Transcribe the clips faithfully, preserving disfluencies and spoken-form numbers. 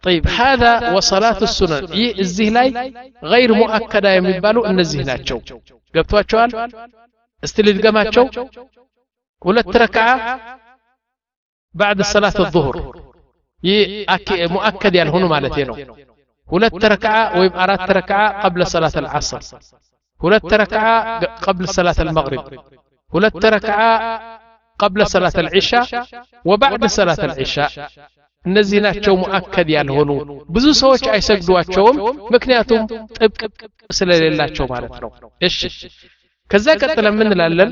طيب هذا وصلاة السنن ይህ እዚህ ላይ غير مؤكدة የሚባሉ እነዚህ ናቸው ገብቷቸዋል እስቲ ልድገማቸው ሁለት ረክዓ بعد صلاة الظهر ይህ مؤكد ያልሆኑ ማለት ነው ሁለት ረክዓ ወይም አራት ረክዓ قبل صلاة العصر ሁለት ረክዓ قبل صلاة المغرب ሁለት ረክዓ قبل صلاة العشاء وبعد صلاة العشاء እነዚህ ናቸው ሙአከድ ያልሆኑ ብዙ ሰዎች አይሰግዷቸውም ምክንያቱም ጥብቅ ስለሌላቸው ማለት ነው እሺ ከዛ ቀጥለን ምን እንላለን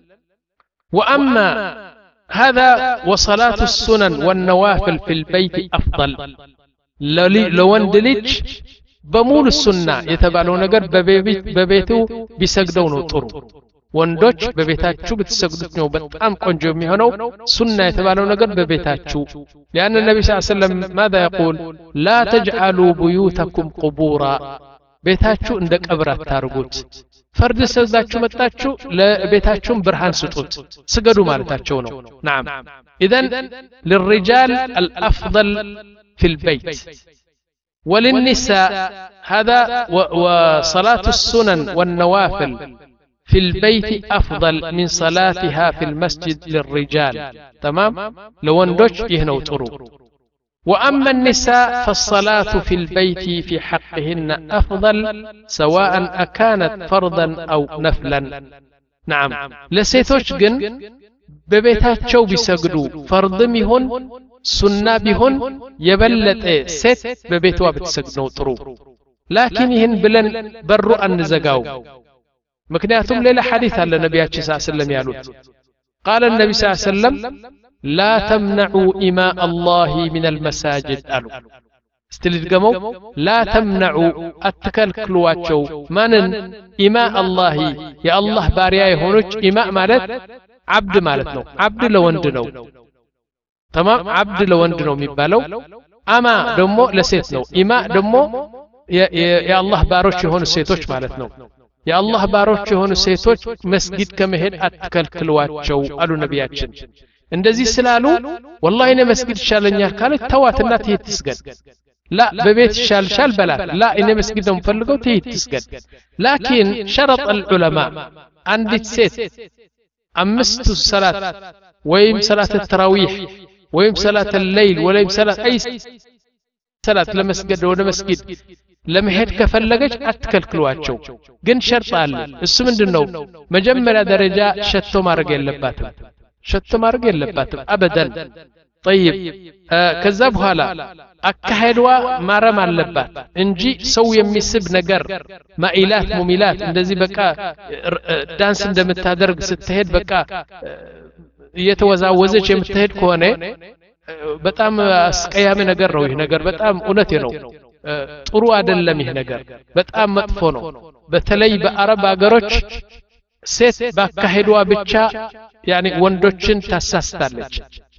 واما هذا وصلاه السنن والنوافل في البيت افضل ለወንድ ልጅ በሙሉ ሱና የተባለው ነገር በቤቱ ቢሰግደው ነው ጥሩ ወንዶች በቤታችሁ ብትሰግዱት ነው በጣም ቆንጆ የሚሆነው ሱና የተባለው ነገር በቤታችሁ لان النبي صلى الله عليه وسلم ماذا يقول لا تجعلوا بيوتكم قبورا ቤታችሁ እንደ ቀብር አታርጉት فرد ሰግዳችሁ መጣችሁ ለቤታችሁም ብርሃን ስጡት ስገዱ ማለታቸው ነው نعم اذا للرجال الافضل في البيت وللنساء هذا وصلاة السنن والنوافل في البيت أفضل من صلاتها في المسجد للرجال تمام لو اندوش يهنو ترو وأما النساء فالصلاة في البيت في حقهن أفضل سواء أكانت فرضا أو نفلا نعم لسيتوش جن ببيتاتشو بيسجدوا فرض ميهن سنة بيهن يبلت ست ببيتوا بتسجدوا ترو لكن يهن بلن برو أن زقاو مكنياتهم ليلة حديث على النبي صلى الله عليه وسلم يالوت قال النبي صلى الله عليه وسلم لا تمنعوا إماء الله من المساجد قالوا استلقموا لا تمنعوا التكلكلواتشو من إماء الله يا الله باريا يهونج إماء مالت عبد مالتنا عبد لوندنو تمام عبد لوندنو ميبالو أما دمو لسيتنو إماء دمو يا, يا, يا الله باروش يهون سيتوش مالتنا يا الله باروች የሆኑ ሴቶች መስጊድ ከመሄድ አትከልክሏቸው አሉ ነብያችን እንደዚህ ስላሉ والله እኔ መስጊድ ይሻለኛል ካለ ተዋትና ትሄድ ትስገድ لا በቤት ይሻልሻል በላት لا እኔ መስጊድ ነው ፈልገው ትሄድ ትስገድ لكن شرط العلماء አንዲት ሴት አምስት ሰላት ወይም ሰላት التراويح ወይም ሰላት الليل ወይም ሰላት አይ ሰላት ለመስገድ ወደ መስጊድ ለመሄድ ከፈለገች አትከልክሏቸው ግን ሸርጥ አለ እሱ ምንድነው መጀመሪያ ደረጃ ሸቶ ማድረግ የለባትም ሸቶ ማድረግ የለባትም አበደን طيب ከዛ በኋላ አካሄድዋ ማረም አለባት እንጂ ሰው የሚስብ ነገር ማኢላት ሙሚላት እንደዚህ በቃ ዳንስ እንደምታደርግ ስትሄድ በቃ እየተወዛወዘች የምትሄድ ከሆነ በጣም አስቀያሚ ነገር ነው ይሄ ነገር በጣም እውነቴ ነው ጥሩ አይደለም ይሄ ነገር በጣም መጥፎ ነው በተለይ በአረብ ሀገሮች ሴት ባካሄዷ ብቻ ያኒ ወንዶችን ታሳስታለች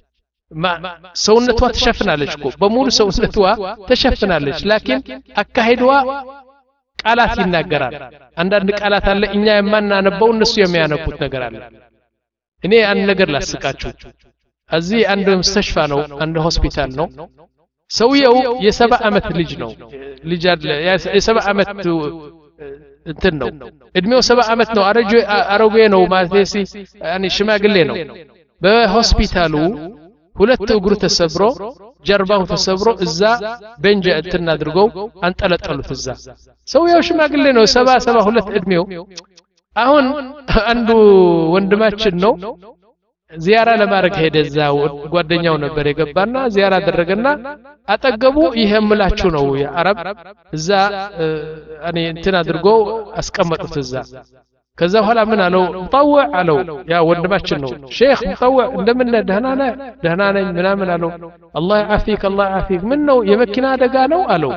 ሰውነቷ ተሸፍናለች እኮ በሙሉ ሰውነቷ ተሸፍናለች ላኪን አካሄዷ ቃላት ይናገራል አንዳንድ ቃላት አለ እኛ የማናነበው እነሱ የሚያነቡት ነገር አለ እኔ አንድ ነገር ላስቃችሁ እዚህ አንድ መስተሽፋ ነው አንድ ሆስፒታል ነው ሰውየው የሰባ አመት ልጅ ነው ልጅ አይደለ የሰባ አመት እንትን ነው እድሜው ሰባ አመት ነው አረጆ አሮጌ ነው ማለት ያኒ ሽማግሌ ነው በሆስፒታሉ ሁለት እግሩ ተሰብሮ ጀርባው ተሰብሮ እዛ በእንጀ እንትን አድርገው አንጠለጠሉት እዛ ሰውየው ሽማግሌ ነው ሰባ ሰባ ሁለት እድሜው አሁን አንዱ ወንድማችን ነው ዚያራ ለማድረግ ሄደ እዛው ጓደኛው ነበር የገባና ዚያራ አደረገና አጠገቡ ይሄምላችሁ ነው የአረብ እዛ እኔ እንትን አድርጎ አስቀመጡት እዛ ከዛ በኋላ ምን አለው طوع አለው ያ ወንድማችን ነው ሼክ طوع እንደምን ደህና ነህ ደህና ነኝ ምናምን አለው አላህ ያፊክ አላህ ያፊክ ምን ነው የመኪና አደጋ ነው አለው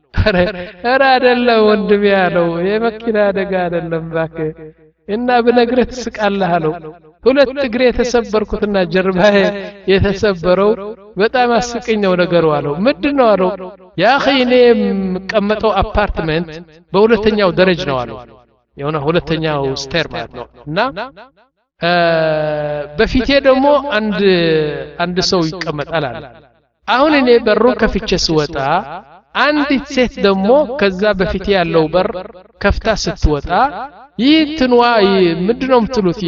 ኧረ አይደለም ወንድሜ ያለው የመኪና አደጋ አይደለም ባክህ እና በነግረህ ትስቃለህ አለው ሁለት እግሬ የተሰበርኩትና ጀርባዬ የተሰበረው በጣም አስቀኛው ነገር አለው ምንድነው አለው ያ اخي እኔ የምቀመጠው አፓርትመንት በሁለተኛው ደረጃ ነው አለው የሆነ ሁለተኛው ስቴር ማለት ነው እና በፊቴ ደግሞ አንድ አንድ ሰው ይቀመጣል አለ አሁን እኔ በሩን ከፍቼ ስወጣ አንዲት ሴት ደግሞ ከዛ በፊት ያለው በር ከፍታ ስትወጣ ይትንዋ ምንድነው የምትሉት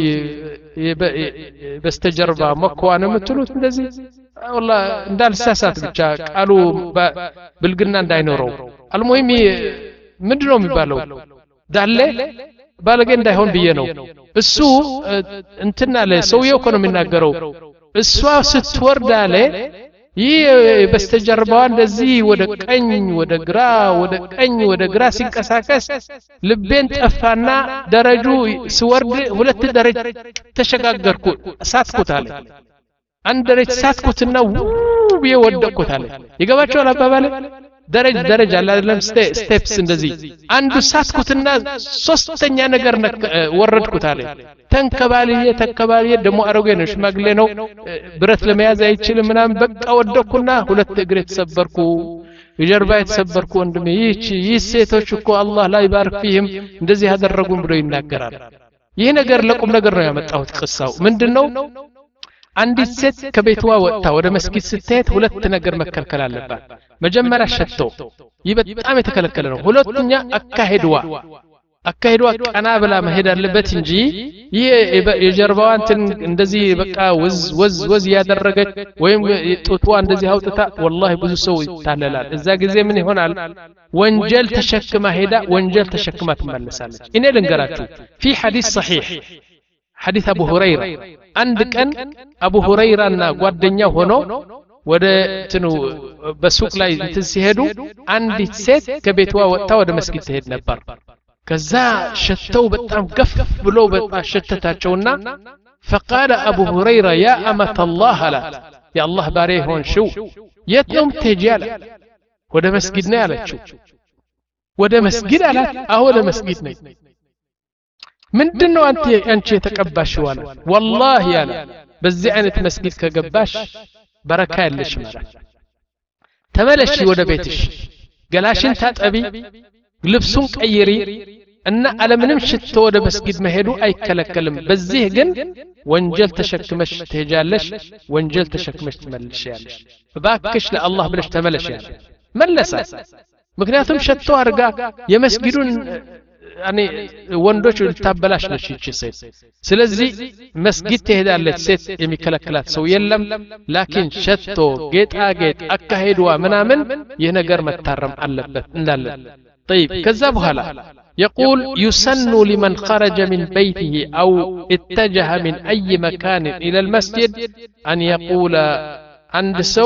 በስተጀርባ መኳን የምትሉት እንደዚህ والله እንዳልሳሳት ብቻ ቃሉ ብልግና እንዳይኖረው አልሙሂም ምንድነው የሚባለው ዳለ ባለገ እንዳይሆን ብዬ ነው እሱ እንትና ለሰውየው እኮ ነው የሚናገረው እሷ ስትወርድ አለ ይህ በስተጀርባዋ እንደዚህ ወደ ቀኝ ወደ ግራ ወደ ቀኝ ወደ ግራ ሲንቀሳቀስ ልቤን ጠፋና ደረጁ ሲወርድ ሁለት ደረጃ ተሸጋገርኩ ሳትኩት አለ አንድ ደረጃ ሳትኩትና ውብ የወደቅኩት አለ ይገባቸዋል አባባለ ደረጃ ደረጃ አይደለም ስቴፕስ እንደዚህ አንዱ ሳትኩትና ሶስተኛ ነገር ወረድኩት አለ ተንከባልዬ ተከባልዬ ደሞ አረገ ነው ሽማግሌ ነው ብረት ለመያዝ አይችልም ምናም በቃ ወደቅኩና ሁለት እግሬ ተሰበርኩ የጀርባ የተሰበርኩ ወንድሜ ይህች ይህ ሴቶች እኮ አላህ ላይ ባርክ ፊህም እንደዚህ ያደረጉም ብሎ ይናገራል ይህ ነገር ለቁም ነገር ነው ያመጣሁት ቅሳው ምንድነው አንዲት ሴት ከቤቷ ወጣ ወደ መስጊድ ስትሄድ ሁለት ነገር መከልከል አለባት መጀመሪያ ሸቶ ይህ በጣም የተከለከለ ነው ሁለተኛ አካሄድዋ አካሄድዋ ቀና ብላ መሄድ አለበት እንጂ ይህ የጀርባዋን እንደዚህ በቃ ወዝ ወዝ ወዝ ያደረገች ወይም ጡትዋ እንደዚህ አውጥታ والله ብዙ ሰው ይታለላል እዛ ጊዜ ምን ይሆናል ወንጀል ተሸክማ ሄዳ ወንጀል ተሸክማ ትመለሳለች እኔ ልንገራችሁ في حديث صحيح حديث ابو هريره አንድ ቀን አቡ ሁረይራና ጓደኛው ሆኖ ወደ እንትኑ በሱቅ ላይ እንትን ሲሄዱ አንዲት ሴት ከቤቷ ወጣ ወደ መስጊድ ትሄድ ነበር ከዛ ሸተው በጣም ገፍ ብሎ በጣም ሸተታቸውና فقال ابو هريره يا امه الله لا يا الله باري هون شو የትም ትሄጃለ ወደ መስጊድ ነው ያለችው ወደ መስጊድ አላት አዎ ወደ መስጊድ ነኝ ምንድነው አንተ አንቺ የተቀባሽው አለ والله ያለ በዚህ አይነት መስጊድ ከገባሽ በረካ ያለሽ ማለት ተመለሺ ወደ ቤትሽ ገላሽን ታጠቢ ልብሱን ቀይሪ እና አለምንም ሽቶ ወደ መስጊድ መሄዱ አይከለከልም በዚህ ግን ወንጀል ተሸክመሽ ትሄጃለሽ ወንጀል ተሸክመሽ ትመለሻለሽ ባክሽ ለአላህ ብለሽ ተመለሽ ያለ መለሳ ምክንያቱም ሸቶ አርጋ የመስጊዱን يعني ወንዶች ልታበላሽ ነች እቺ ሴት ስለዚህ መስጊድ ትሄዳለች ሴት የሚከለክላት ሰው የለም ላኪን ሸቶ ጌጣጌጥ አካሄድዋ ምናምን ይህ ነገር መታረም አለበት እንዳለ طيب ከዛ በኋላ يقول يسن لمن خرج من بيته أو اتجه من أي مكان إلى المسجد أن يقول عند سو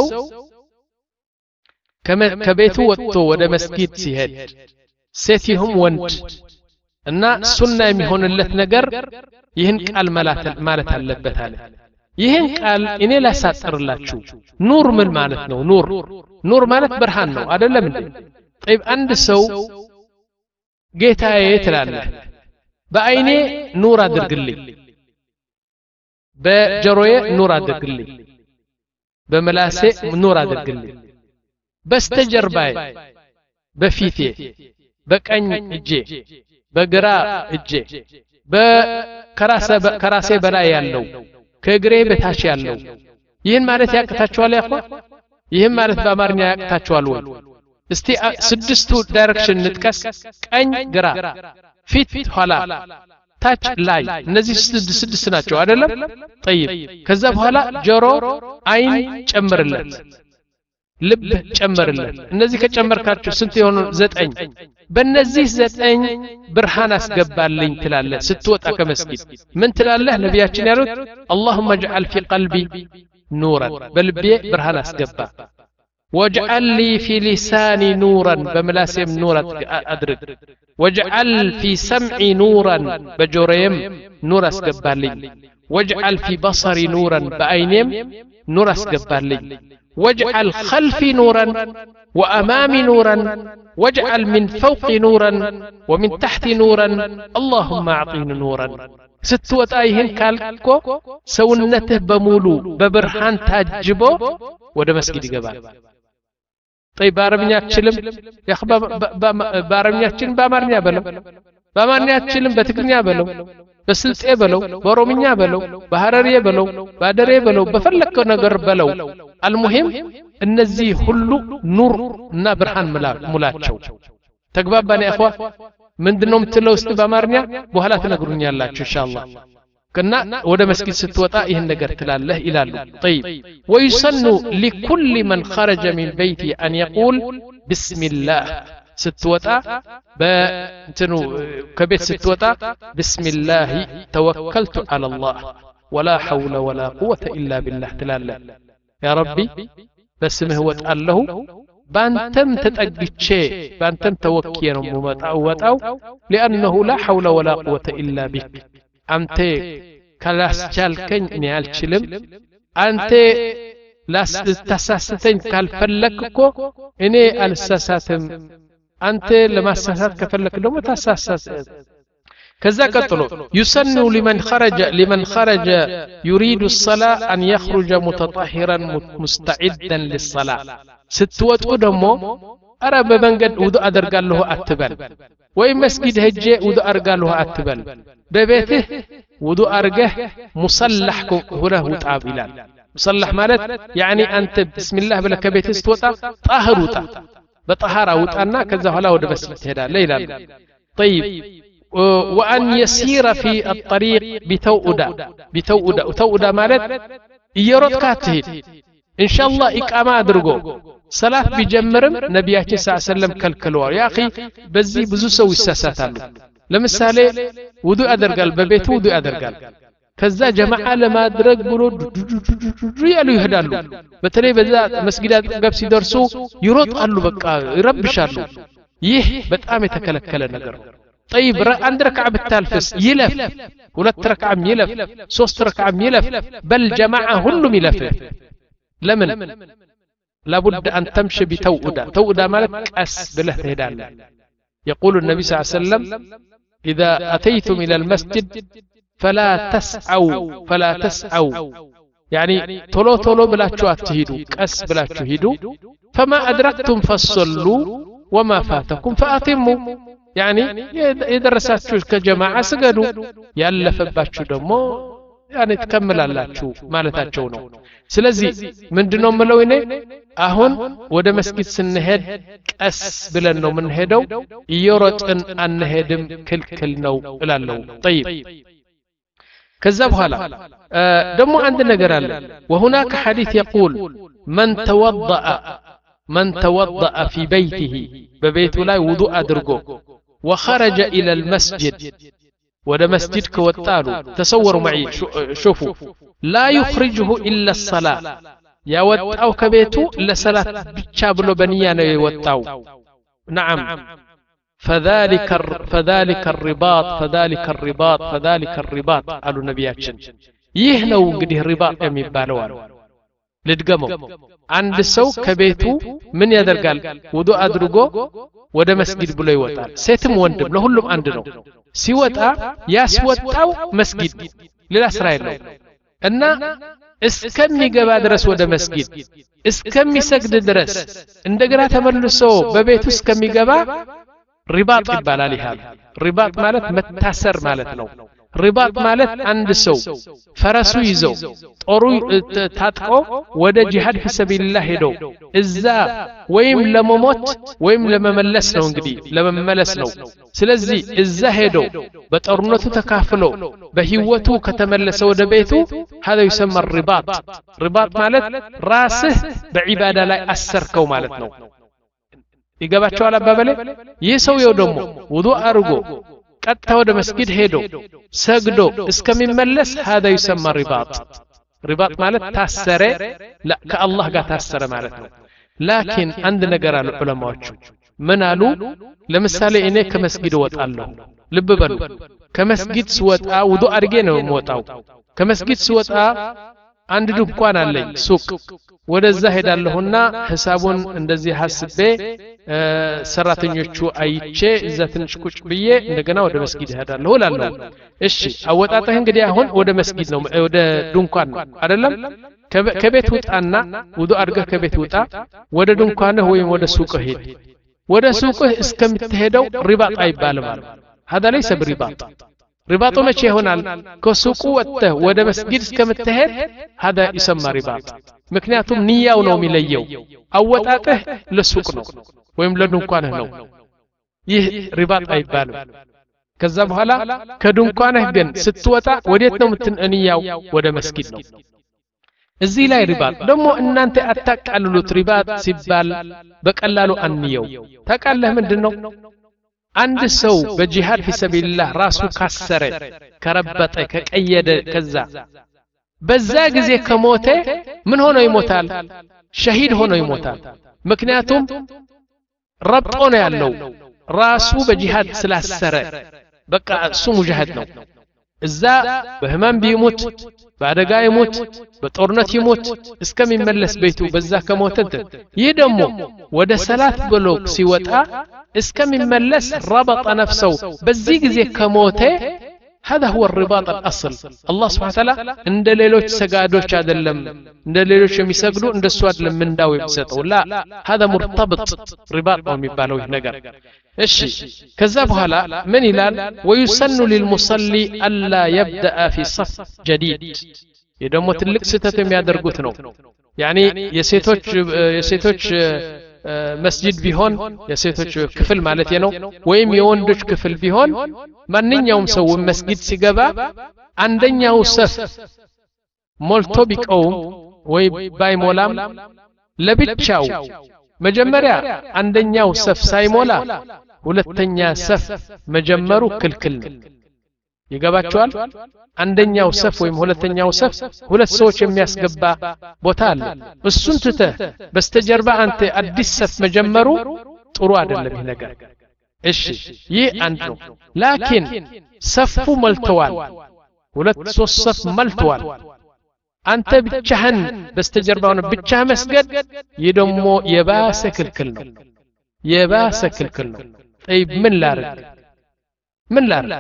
كبيته وطو ودا مسجد سيهد سيتهم وند እና ሱና የሚሆንለት ነገር ይህን ቃል ማለት አለበት አለ ይህን ቃል እኔ ላሳጥርላችሁ ኑር ምን ማለት ነው ኑር ኑር ማለት ብርሃን ነው አይደለም እንዴ طيب አንድ ሰው ጌታዬ ትላለህ በአይኔ ኑር አድርግልኝ በጆሮዬ ኑር አድርግልኝ በመላሴ ኑር አድርግልኝ በስተጀርባዬ በፊቴ በቀኝ እጄ በግራ እጄ በከራሰ ከራሴ በላይ ያለው ከግሬ በታች ያለው ይህን ማለት ያቅታችኋል ያቆ ይህን ማለት በአማርኛ ያቅታችኋል ወይ እስቲ ስድስቱ ዳይሬክሽን ንጥቀስ ቀኝ ግራ ፊት ኋላ ታች ላይ እነዚህ ስድስት ናቸው አይደለም طيب ከዛ በኋላ ጆሮ አይን ጨምርለት ልብ ጨምርለት እነዚህ ከጨመርካቸው ስንት ይሆኑ ዘጠኝ በእነዚህ ዘጠኝ ብርሃን አስገባልኝ ትላለህ ስትወጣ ከመስጊድ ምን ትላለህ ነብያችን ያሉት اللهم اجعل في قلبي نورا በልቤ ብርሃን አስገባ واجعل لي في لساني نورا بملاسم نورا ادرك واجعل في سمعي نورا بجوريم نور اسقبالي واجعل في بصري نورا بعينيم نور اسقبالي واجعل خلفي نورا وامامي نورا واجعل من فوقي نورا ومن تحتي نورا اللهم اعطيني نورا ستوت ايهن كالكو سونته بمولو ببرهان تاجبو ወደ መስጊድ ይገባል طيب በአረብኛ አትችልም ያخባ በአረብኛችን በአማርኛ በለም በአማርኛ አትችልም በትግርኛ በለው በስልጤ በለው በኦሮምኛ በለው በሐረሪዬ በለው ባደሬ በለው በፈለከው ነገር በለው አልሙሂም እነዚህ ሁሉ ኑር እና ብርሃን ሙላቸው ተግባባን ያ اخوا ምንድነው የምትለው እስቲ በአማርኛ በኋላ ትነግሩኛላችሁ ኢንሻአላህ كنا ودا مسجد ستوطا ይህን ነገር ትላለህ ይላሉ طيب ويسن لكل من خرج من بيته أن يقول بسم الله ستوطا بنتنو كبيت ستوطا بسم الله توكلت على الله ولا حول ولا قوة إلا بالله تلاله يا ربي بسمه وتقاله بانتم تتأجتشي بانتم توكينا ممتعو وتعو لأنه لا حول ولا قوة إلا بك أنت كلاس جالكين نيال شلم أنت لاس تساستين كالفلككو إني الساساتم أنت لما الساسات كفلك لما تساسات كذا قتلوا يسن لمن خرج لمن خرج يريد الصلاة أن يخرج متطهرا مستعدا للصلاة ستوتو دمو أرى بمنقد وضو أدرقال له أتبال وإن مسجد هجي وضو أرقال له أتبال ببيته وضو أرقه مصلح هنا وتعابلان مصلح مالت يعني أنت بسم الله بلا كبيت استوطا طاهر وطا بطهارة وطانا كذا هلا ود بس هدا ليلا طيب وأن يسير في الطريق بتوؤدا بتوؤدا وتوؤدا مالت يرد كاتهد إن شاء الله إقامة أدرجو صلاة بجمرم نبياتي صلى الله عليه وسلم كالكلوار يا أخي بزي بزو سوي الساساتالو لمثالي وضوء أدرقال ببيت وضوء أدرقال كذا جماعة لما أدرق بلو ريالو يهدالو بتلي بذا مسجدات قبسي درسو يرد قالو بقى يربشالو يه بتقامي تكلكلا نقر طيب عند ركعة بالتالفس يلف ولت ركعة يلف صوست ركعة يلف بل جماعة هلهم يلف لمن لابد أن تمشي بتوؤدا توؤدا مالك أس بله تهدان يقول النبي صلى الله عليه وسلم إذا أتيتم إلى المسجد فلا تسعوا فلا تسعوا يعني طلو طلو بلا تشوات تهيدو أس بلا تهيدو فما أدركتم فصلوا وما فاتكم فأتموا يعني يدرساتشو كجماعة سجدوا يألف باتشو دمو يعني تكمل اللاتشو مالتاتشو نو سلازي من دنو ملويني أهون ودا مسجد سنهد قس بلن نو من هدو يورطن أن هدم كل كل نو إلى اللو طيب كذب هلا آه دمو عندنا قرال وهناك حديث يقول من توضأ من توضأ في بيته ببيت لا وضوء أدرقو وخرج إلى المسجد ودا مسجد كوتالو تصوروا معي شوفوا لا يخرجه إلا الصلاة يا وتاو كبيتو لصلاة بتشابلو بنيانا يوتاو نعم فذلك فذلك الرباط فذلك الرباط فذلك الرباط قالوا نبياتشن يهنو انقديه الرباط يميبالوان لدقمو عند سو كبيتو من يدرقال ودو أدرقو ودا مسجد بلو يوتال سيتم وندم لهلم عندنو سيوتا ياسوتاو مسجد للأسرائيل أن اسكمي قبا درس ودا مسجد اسكمي سجد درس اندقرا تملسو ببيتو اسكمي قبا رباط يبالالي هذا رباط مالت متاسر مالت نو رباط مالت عند سو فرسو يزو طورو تاتقو ودا جهاد في سبيل الله هدو إزا ويم لمموت ويم لمملس نو انقدي لمملس نو سلزي إزا هدو بطرنتو تكافلو بهيوتو كتملس ودا بيتو هذا يسمى الرباط رباط مالت راسه بعبادة لا أسركو مالت نو يقباتشو على بابلي يسو يودمو وضوء أرغو قد تود مسجد هيدو سجدو اسكمي ملس هذا يسمى رباط رباط مالت تاسره لا كالله قا تاسره مالتنا لكن عندنا قرا العلماء من قالوا لمثال اني كمسجد وطالو لب بلو كمسجد سوطا وضوء ارغي ነው የምወጣው كمسجد سوطا አንድ ድንኳን አለኝ ሱቅ ወደዛ ሄዳለሁና ሐሳቡን እንደዚህ ሐስቤ ሰራተኞቹ አይቼ እዛ ትንሽ ቁጭ ብዬ እንደገና ወደ መስጊድ ሄዳለሁ እላለሁ እሺ አወጣጣህ እንግዲህ አሁን ወደ መስጊድ ነው ወደ ድንኳን ነው አይደለም ከቤት ውጣና ውዱእ አድርገህ ከቤት ውጣ ወደ ድንኳንህ ወይም ወደ ሱቅህ ሄድ ወደ ሱቅህ እስከምትሄደው ሪባጥ አይባልም هذا ليس برباط رباطه መቼ ይሆናል ከሱቁ ወጥተህ ወደ መስጊድ እስከምትሄድ هذا يسمى رباط ምክንያቱም ንያው ነው የሚለየው አወጣጥህ ለሱቅ ነው ወይም ለድንኳንህ ነው ይህ ሪባጥ አይባልም ከዛ በኋላ ከድንኳንህ ግን ስትወጣ ወዴት ነው የምትንያው ወደ መስጊድ ነው እዚህ ላይ ሪባጥ ደግሞ እናንተ አታቃልሉት ሪባጥ ሲባል በቀላሉ አንየው ታቃለህ ምንድነው አንድ ሰው በጂሃድ في سبيل الله ራሱ ካሰረ ከረበጠ ከቀየደ ከዛ በዛ ጊዜ ከሞተ ምን ሆኖ ይሞታል ሸሂድ ሆኖ ይሞታል ምክንያቱም ረብጦ ነው ያለው ራሱ በጂሃድ ስላሰረ በቃ እሱ ሙጃሂድ ነው እዛ በህመም ቢሞት በአደጋ ይሞት በጦርነት ይሞት እስከሚመለስ ቤቱ በዛ ከሞተ ይህ ደግሞ ወደ ሰላት ብሎ ሲወጣ እስከሚመለስ ረበጠ ነፍሰው በዚህ ጊዜ ከሞተ هذا هو الرباط الأصل الله سبحانه وتعالى عند ليلوች ሰጋዶች አይደለም እንደ ሌሎች የሚሰግዱ እንደሱ አይደለም ምንዳው የሚሰጠው لا هذا مرتبط رباط ነው የሚባለው ይህ ነገር እሺ ከዛ በኋላ ምን ይላል ويسن للمصلي الا يبدا في صف جديد የደሞ ትልቅ ስህተት የሚያደርጉት ነው ያኒ የሴቶች የሴቶች መስጂድ ቢሆን የሴቶች ክፍል ማለት ነው ወይም የወንዶች ክፍል ቢሆን ማንኛውም ሰው መስጊድ ሲገባ አንደኛው ሰፍ ሞልቶ ቢቀውም ወይ ባይሞላም ለብቻው መጀመሪያ አንደኛው ሰፍ ሳይሞላ ሁለተኛ ሰፍ መጀመሩ ክልክል ነው ይገባቸዋል አንደኛው ሰፍ ወይም ሁለተኛው ሰፍ ሁለት ሰዎች የሚያስገባ ቦታ አለ እሱን ትተህ በስተጀርባ አንተ አዲስ ሰፍ መጀመሩ ጥሩ አይደለም ይሄ ነገር እሺ ይህ አንድ ነው ላኪን ሰፉ መልተዋል ሁለት ሶስት ሰፍ መልተዋል አንተ ብቻህን በስተጀርባው ብቻህ መስገድ ይደሞ የባሰ ክልክል ነው የባሰ ክልክል ነው طيب ምን ላርግ ምን ላርግ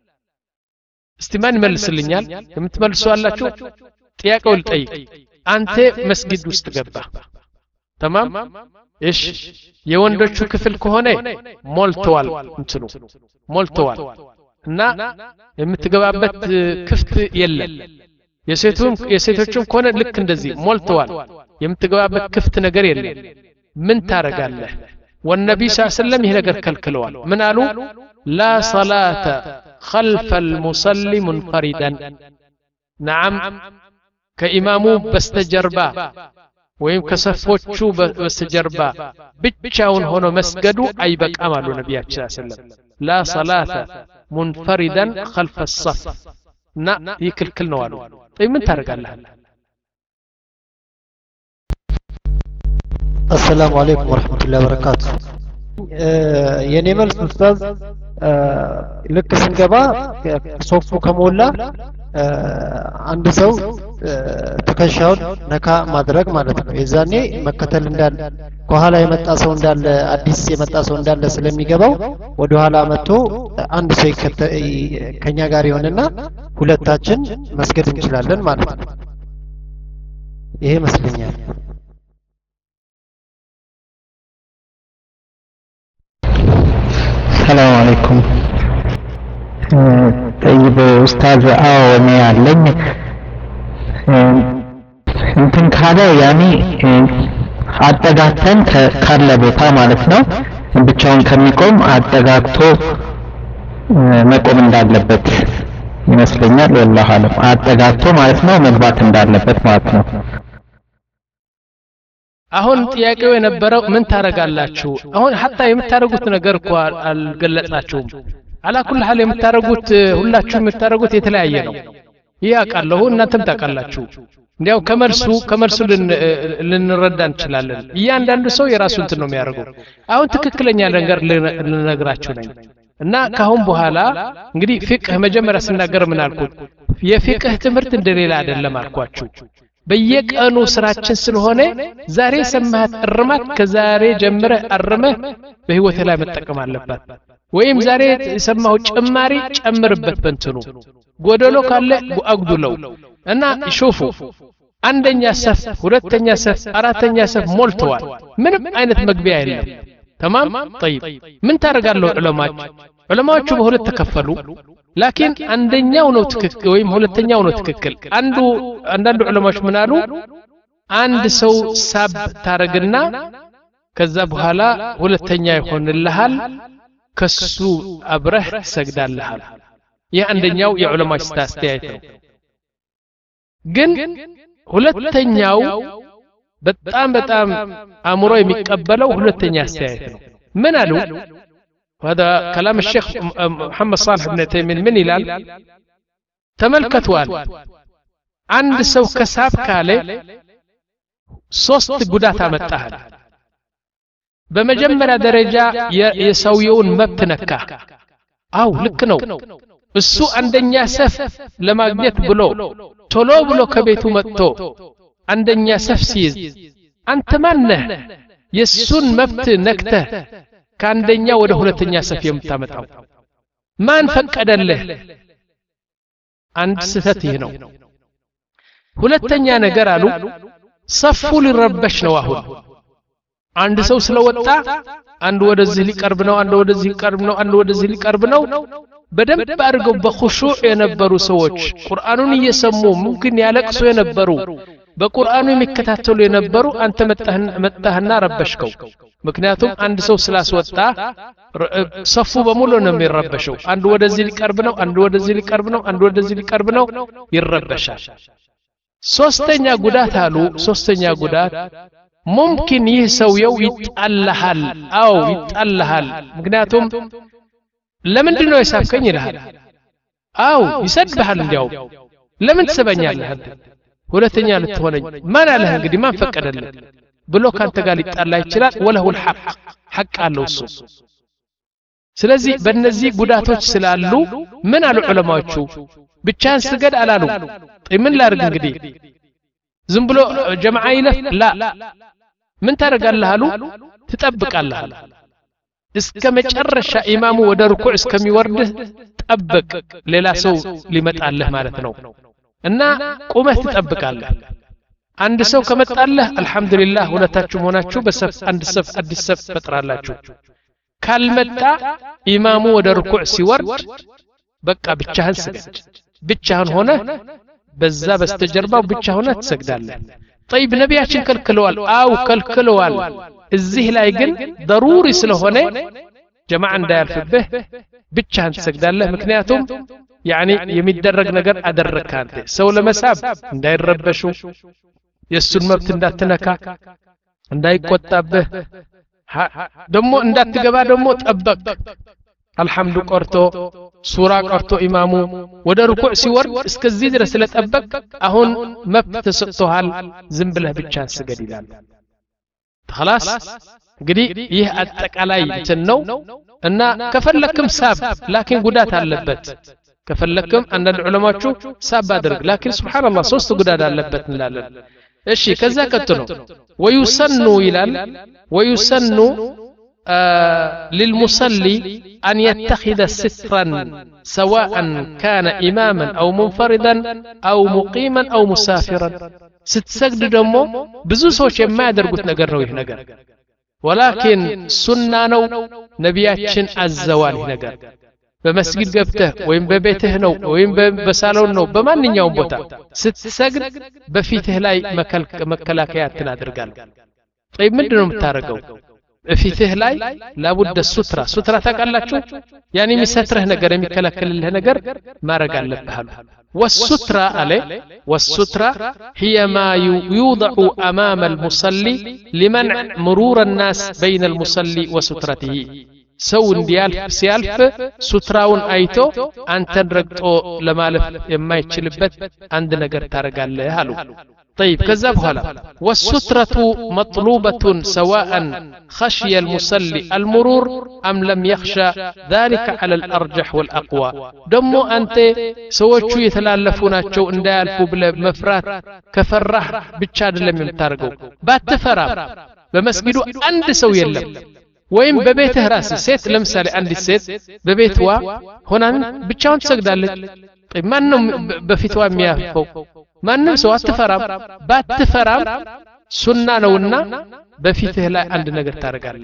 استمان መልስልኛል የምትመልሱ አላችሁ ጥያቄው ልጠይቅ አንተ መስጊድ ውስጥ ገባ تمام እሺ የወንዶቹ ክፍል ከሆነ ሞልተዋል እንትኑ ሞልተዋል እና የምትገባበት ክፍት የለም የሴቱም የሴቶችም ከሆነ ልክ እንደዚህ ሞልተዋል የምትገባበት ክፍት ነገር የለም ምን ታረጋለህ والنبي صلى الله عليه وسلم ይሄ ነገር ከልክለዋል ምን አሉ لا صلاة خلف المصلي منفردا نعم كإمامو بستجربا ويم كسفوچو بستجربا بچاون هونو مسجدو اي بقام على النبي صلى الله عليه وسلم لا صلاة منفردا خلف الصف نا يكلكل نوالو طيب من ترقالها السلام عليكم ورحمة الله وبركاته የኔ መልስ ኡስታዝ ልክ ስንገባ ሶፉ ከሞላ አንድ ሰው ተከሻውን ነካ ማድረግ ማለት ነው የዛኔ መከተል እንዳለ ከኋላ የመጣ ሰው እንዳለ አዲስ የመጣ ሰው እንዳለ ስለሚገባው ወደ ኋላ መጥቶ አንድ ሰው ከኛ ጋር ይሆንና ሁለታችን መስገድ እንችላለን ማለት ነው ይሄ መስለኛል السلام عليكم طيب استاذ አዎ እኔ ያለኝ እንትን ካለ ያኒ አጠጋግተን ካለ ቦታ ማለት ነው ብቻውን ከሚቆም አጠጋግቶ መቆም እንዳለበት ይመስለኛል والله አለም አጠጋግቶ ማለት ነው መግባት እንዳለበት ማለት ነው አሁን ጥያቄው የነበረው ምን ታረጋላችሁ አሁን hatta የምታረጉት ነገር እኮ አልገለጻችሁም አላኩል ሐል የምታረጉት ሁላችሁ የምታረጉት የተለያየ ነው ያቃለሁ እናንተም ታቃላችሁ እንዲያው ከመርሱ ከመርሱ ልንረዳ እንችላለን እያንዳንዱ ሰው የራሱ እንትን ነው የሚያደርገው አሁን ትክክለኛ ነገር ልነግራችሁ ነኝ እና ካሁን በኋላ እንግዲህ ፍቅህ መጀመሪያ ስናገር ምን አልኩት የፍቅህ ትምህርት እንደሌላ አይደለም አልኳችሁ በየቀኑ ስራችን ስለሆነ ዛሬ ሰማት እርማት ከዛሬ ጀምረ አርመ በህይወት ላይ መጠቀም አለበት ወይም ዛሬ ሰማው ጨማሪ ጨምርበት በእንትኑ ጎደሎ ካለ አጉድለው እና ሹፉ አንደኛ ሰፍ ሁለተኛ ሰፍ አራተኛ ሰፍ ሞልተዋል ምንም አይነት መግቢያ የለም تمام طيب ምን ታረጋለሁ ዑለማች ዑለማዎቹ በሁለት ተከፈሉ ላኪን አንደኛው ነው ትክክል ወይም ሁለተኛው ነው ትክክል አንዱ አንዳንድ ዑለማዎች ምን አሉ አንድ ሰው ሳብ ታረግና ከዛ በኋላ ሁለተኛ ይሆንልሃል ከሱ አብረህ ትሰግዳለህ ይህ አንደኛው የዑለማዎች አስተያየት ነው ግን ሁለተኛው በጣም በጣም አእምሮ የሚቀበለው ሁለተኛ አስተያየት ነው ምን አሉ وهذا كلام الشيخ محمد صالح بن تيمين من ይላል ተመልከቷል አንድ ሰው ከሳብ ካለ ሶስት ጉዳት አመጣሃል በመጀመሪያ ደረጃ የሰውየውን መብት ነካ አው ልክ ነው እሱ አንደኛ ሰፍ ለማግኘት ብሎ ቶሎ ብሎ ከቤቱ መጥቶ አንደኛ ሰፍ ሲይዝ አንተ ማን ነህ የሱን መብት ነክተህ ከአንደኛ ወደ ሁለተኛ ሰፍ የምታመጣው ማን ፈቀደልህ አንድ ስህተት ይሄ ነው ሁለተኛ ነገር አሉ ሰፉ ሊረበሽ ነው አሁን አንድ ሰው ስለወጣ አንድ ወደዚህ ሊቀርብ ነው አንድ ወደዚህ ሊቀርብ ነው አንድ ወደዚህ ሊቀርብ ነው በደንብ አድርገው በኹሹዕ የነበሩ ሰዎች ቁርአኑን እየሰሙ ሙምኪን ያለቅሱ የነበሩ በቁርአኑ የሚከታተሉ የነበሩ አንተ መጣህና ረበሽከው ምክንያቱም አንድ ሰው ስላስወጣ ሰፉ በሙሉ ነው የሚረበሸው አንድ ወደዚህ ሊቀርብ ነው አንድ ወደዚህ ሊቀርብ ነው አንድ ወደዚህ ሊቀርብ ነው ይረበሻል ሶስተኛ ጉዳት አሉ ሶስተኛ ጉዳት ሙምኪን ይህ ሰውየው ይጣላሃል አው ይጣላሃል ምክንያቱም ለምንድን ነው የሳብከኝ ይልሃል አው ይሰድብሃል እንዲያው ለምን ትሰበኛለህ ሁለተኛ ልትሆነኝ ማን አለህ እንግዲህ ማን ፈቀደልህ ብሎ ካንተ ጋር ሊጣላ ይችላል ወለሁ الحق حق አለው እሱ ስለዚህ በእነዚህ ጉዳቶች ስላሉ ምን አሉ ዑለማዎቹ ብቻን ስገድ አላሉ ምን ላርግ እንግዲህ ዝም ብሎ ጀማዓ ይለፍ ላ ምን ታረጋለህ አሉ ትጠብቃለህ እስከ መጨረሻ ኢማሙ ወደ ሩኩዕ እስከሚወርድ ጠብቅ ሌላ ሰው ሊመጣልህ ማለት ነው እና ቁመህ ትጠብቃለህ አንድ ሰው ከመጣልህ አልহামዱሊላህ ሁለታችሁም ሆናችሁ በሰፍ አንድ ሰፍ አዲስ ሰፍ ፈጥራላችሁ ካልመጣ ኢማሙ ወደ ሩኩዕ ሲወርድ በቃ ብቻህን ስገድ ብቻህን ሆነ በዛ በስተጀርባው ብቻ ሆነ ትሰግዳለህ طيب ነቢያችን ከልክለዋል አው ከልክለዋል እዚህ ላይ ግን ضروري ስለሆነ ጀማዓ እንዳያልፍብህ ብቻህን ትሰግዳለህ ምክንያቱም يعني የሚደረግ ነገር አደረክ አንተ ሰው ለመሳብ እንዳይረበሹ የሱን መብት እንዳትነካ እንዳይቆጣብህ ደሞ እንዳትገባ ደሞ ጠበቅ الحمد ቀርቶ ሱራ ቀርቶ ኢማሙ ወደ ሩኩዕ ሲወርድ እስከዚህ ድረስ ስለጠበቅ አሁን መብት ተሰጥቷል ዝም ብለህ ብቻ ስገድ ይላል خلاص እንግዲህ ይህ አጠቃላይ እንትን ነው እና ከፈለክም ሳብ ላኪን ጉዳት አለበት ከፈለክም አንዳንድ ዑለማዎቹ ሳብ አድርግ ላኪን ሱብሃንአላህ ሶስት ጉዳት አለበት እንላለን እሺ ከዛ ቀጥሎ ወይሰኑ ይላል ወይሰኑ للمصلي أن يتخذ سترا سواء كان إماما أو منفردا أو مقيما أو مسافرا ستسجد دمو بزو سوچ ما يدرغوت ነገር ነው ይህ ነገር ولكن سنة ነው ነቢያችን አዘዋል ይህ ነገር በመስጊድ ገብተህ ወይም በቤትህ ነው ወይም በሳሎን ነው በማንኛውም ቦታ ስትሰግድ በፊትህ ላይ መከላከያ አድርጋል طيب ምንድነው የምታረገው በፊትህ ላይ لابد ሱትራ ሱትራ ታውቃላችሁ ያኒ የሚሰትረህ ነገር የሚከለክልልህ ነገር ማረግ አለብህ والسترة عليه والسترة هي ما يوضع أمام المصلي لمنع مرور الناس بين المصلي وسترته سو እንዲያልፍ ሲያልፍ ሱትራውን አይቶ አንተን ረግጦ ለማለፍ የማይችልበት አንድ ነገር ታረጋለህ አሉ طيب كذا بهلا والسترة مطلوبة سواء خشي المصلي المرور أم لم يخشى ذلك على الأرجح والأقوى دمو أنت سوتشو يتلالفوناتشو اندالفو بلا مفرات كفرح بتشاد لم يمتارقو بات فرام بمسجدو عند سو يلم وين ببيته راسي سيت لمثال عندي سيت ببيتوا هنا بتشاون تسجدالك طيب ما انه بفيتوا ميافو ማንም ሰው አትፈራም ባትፈራም ሱና ነውና በፊትህ ላይ አንድ ነገር ታረጋለህ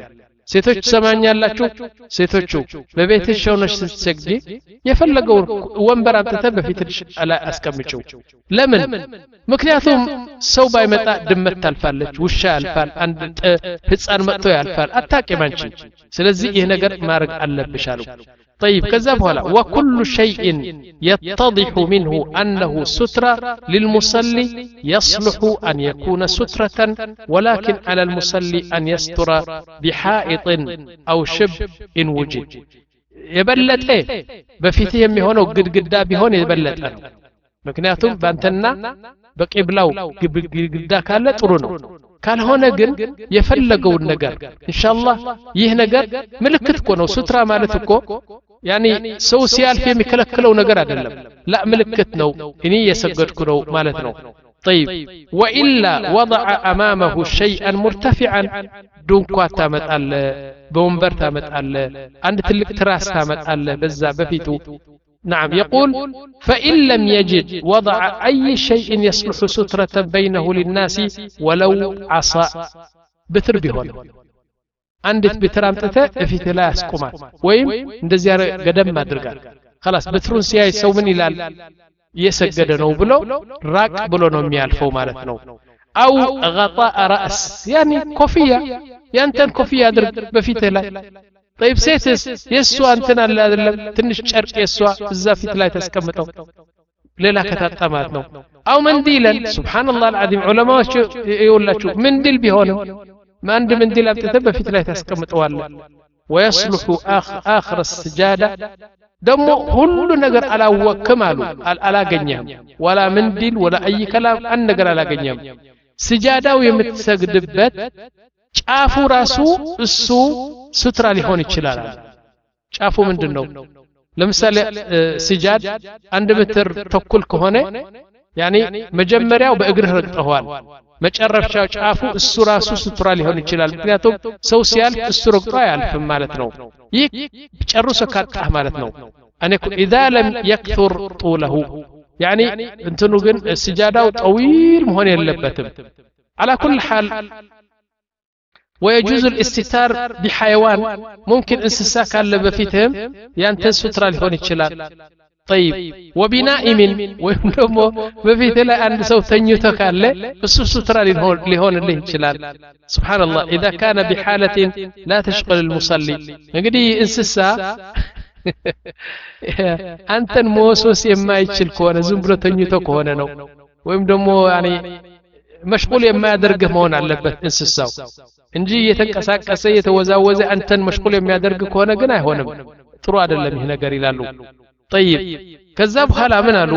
ሴቶች ሰማኛላችሁ ሴቶቹ በቤትሽ ሆነሽ ስትሰግጂ የፈለገው ወንበር አምጥተህ በፊትሽ ላይ አስቀምጪው ለምን ምክንያቱም ሰው ባይመጣ ድመት ታልፋለች ውሻ ያልፋል አንድ ህፃን መጥቶ ያልፋል አታውቂም አንቺ ስለዚህ ይሄ ነገር ማድረግ አለብሽ አሉ طيب كذا بولا وكل شيء يتضح منه أنه سترة للمصلي يصلح أن يكون سترة ولكن على المصلي أن يستر بحائط أو شب إن وجد يبلت إيه بفيته يمهونه قد قد بهون يبلت أنه مكنياتهم بانتنا بقبلاو قد كاله طرونه كان هنا جن يفلقوا النجار إن شاء الله يه نجار ملكت كونه سترة مالتكو يعني سو سيال في مكلكلو نجار أدلم لا ملكتنا إني يسجد كرو مالتنا طيب وإلا وضع أمامه شيئا مرتفعا دون قوة متأل بومبر متأل عند تلك تراس متأل بزا بفيتو نعم يقول فإن لم يجد وضع أي شيء يصلح سترة بينه للناس ولو عصا بتر بهون عندت بترام تتا في ثلاث كمان ويم ندزي قدم ما درقال خلاص بترون سياي سو من إلال يسجد نو بلو راك بلو نو ميالفو مالتنو أو غطاء رأس يعني كوفية ينتن كوفية درق بفيتلا طيب سيتس يسوى انتنا اللي تنش شرق يسوى الزافت لا تسكمتو ليلا كتاتماتنو أو منديلا سبحان الله العظيم علماء يقول لك منديل بهونه ما عند منديل أبتتبه في لا تسكمتو ويصلح آخر, آخر السجادة دمو كل نجر على وكماله على جنيام ولا منديل ولا أي كلام أن نجر على جنيام سجادة ويمتسجدبت ጫፉ ራሱ እሱ ሱትራ ሊሆን ይችላል ጫፉ ምንድነው ለምሳሌ ስጃድ አንድ ሜትር ተኩል ከሆነ ያኒ መጀመሪያው በእግርህ ረግጠዋል መጨረሻው ጫፉ እሱ ራሱ ሱትራ ሊሆን ይችላል ምክንያቱም ሰው ሲያልፍ እሱ ረግጦ አያልፍም ማለት ነው ይህ ጨርሶ ካጣህ ማለት ነው እኔ اذا لم يكثر طوله يعني እንትኑ ግን ስጃዳው طويل መሆን የለበትም على كل حال ويجوز الاستتار بحيوان ممكن انسسا كان بفيتهم ينتن سترة لهون يتشلال طيب وبنائم ويمدمو بفيت لا عند سو تنيوتو كان له بس سترة لهون لهون اللي يتشلال سبحان الله إذا كان بحالة لا تشغل المصلي انقدي انسسا أنتن موسوس يما يتشل كونه زنبرو تنيوتو كونه نو ويمدمو يعني مشغول يما يدرقه مون علبت انسساو እንጂ የተንቀሳቀሰ የተወዛወዘ አንተን መሽኩል የሚያደርግ ከሆነ ግን አይሆንም ጥሩ አይደለም ይሄ ነገር ይላሉ طيب ከዛ በኋላ ምን አሉ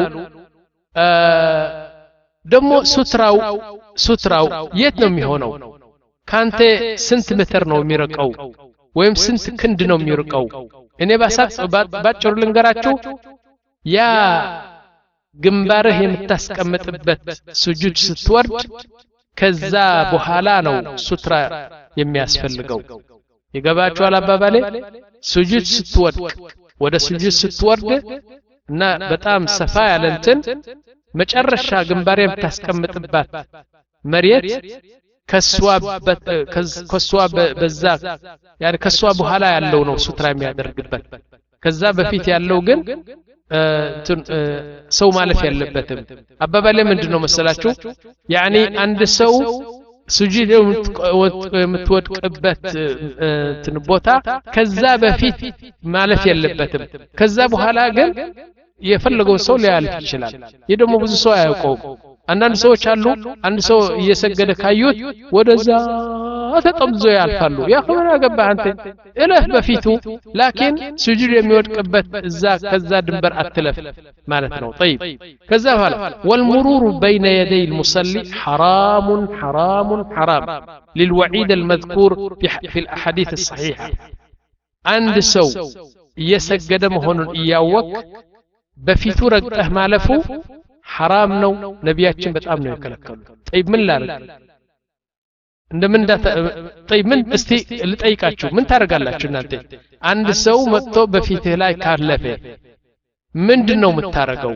ደሞ ሱትራው ሱትራው የት ነው የሚሆነው ካንተ ስንት ሜትር ነው የሚርቀው ወይም ስንት ክንድ ነው የሚርቀው እኔ ባሳጥ ባጭሩ ልንገራችሁ ያ ግንባርህ የምታስቀምጥበት ስጁድ ስትወርድ ከዛ በኋላ ነው ሱትራ የሚያስፈልገው ይገባችኋል አባባሌ ስጁድ ስትወድቅ ወደ ስጁድ ስትወርድ እና በጣም ሰፋ ያለ እንትን መጨረሻ ግንባር የምታስቀምጥባት መሬት ከሷ ከሷ በዛ ያኔ ከሷ በኋላ ያለው ነው ሱትራ የሚያደርግበት ከዛ በፊት ያለው ግን ሰው ማለፍ ያለበትም አባባሌ ምንድነው መሰላችሁ ያኒ አንድ ሰው ስጁድ የምትወድቅበት ቦታ ከዛ በፊት ማለፍ ያለበትም ከዛ በኋላ ግን የፈለገው ሰው ሊያልፍ ይችላል ይሄ ደግሞ ብዙ ሰው አያውቀውም አንዳንድ ሰዎች አሉ አንድ ሰው እየሰገደ ካዩት ወደዛ ተጠምዞ ያልፋሉ ያ ሆነ ገባ አንተ እለፍ በፊቱ ላኪን ስጁድ የሚወድቅበት እዛ ከዛ ድንበር አትለፍ ማለት ነው طيب ከዛ በኋላ والمرور بين يدي المصلي حرام حرام حرام للوعيد المذكور في الاحاديث الصحيحه عند سو እየሰገደ መሆኑን እያወቅ በፊቱ ረግጠህ ማለፉ حرام ነው ነብያችን በጣም ነው የከለከሉ طيب ምን ላድርግ እንደምን طيب ምን እስቲ ልጠይቃችሁ ምን ታረጋላችሁ እናንተ አንድ ሰው መጥቶ በፊትህ ላይ ካለፈ ምንድነው የምታረገው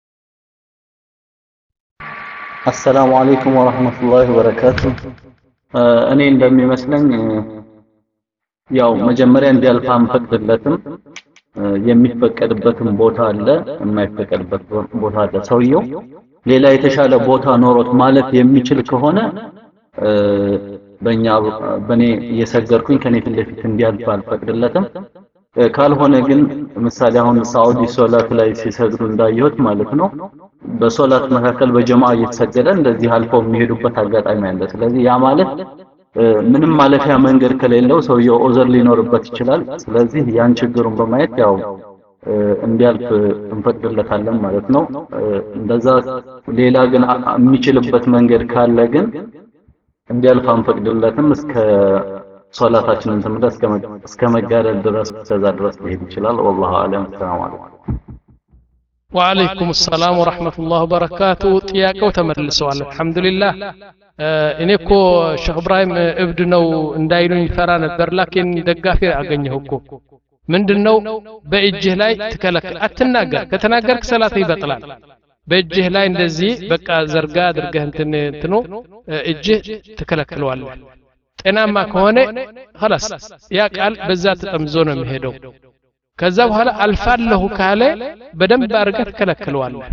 السلام عليكم ورحمة الله وبركاته እኔ እንደሚመስለኝ ያው መጀመሪያ እንዲያልፍ አንፈቅድለትም የሚፈቀድበትም ቦታ አለ የማይፈቀድበት ቦታ አለ ሰውየው ሌላ የተሻለ ቦታ ኖሮት ማለት የሚችል ከሆነ በእኛ በኔ እየሰገርኩኝ ከኔ ፊት ለፊት እንዲያልፍ አልፈቅድለትም ካልሆነ ግን ምሳሌ አሁን ሳውዲ ሶላት ላይ ሲሰግዱ እንዳየሁት ማለት ነው በሶላት መካከል በጀማዓ እየተሰገደ እንደዚህ አልፈው የሚሄዱበት አጋጣሚ አለ ስለዚህ ያ ማለት ምንም ማለፊያ መንገድ ከሌለው ሰውየው ኦዘር ሊኖርበት ይችላል ስለዚህ ያን ችግሩን በማየት ያው እንዲያልፍ እንፈቅድለታለን ማለት ነው እንደዛ ሌላ ግን የሚችልበት መንገድ ካለ ግን እንዲያልፍ አንፈቅድለትም እስከ ሶላታችንን ተመለስ እስከ መጋደል ድረስ ከዛ ድረስ ሊሄድ ይችላል والله اعلم السلام عليكم وعليكم السلام ورحمة الله وبركاته ጥያቄው ተመልሰዋል አልহামዱሊላህ እኔ እኮ ሼህ ኢብራሂም እብድ ነው እንዳይሉኝ ፈራ ነበር ላኪን ደጋፊ አገኘሁ እኮ ምንድነው በእጅህ ላይ ተከለከለ አትናገር ከተናገርክ ሰላት ይበጥላል በእጅህ ላይ እንደዚህ በቃ ዘርጋ አድርገህ እንትን እንትኑ እጅህ ተከለክለዋለህ ጤናማ ከሆነ خلاص ያ ቃል በዛ ተጠምዞ ነው የሚሄደው ከዛ በኋላ አልፋለሁ ካለ በደንብ አርገህ ተከለክለዋለህ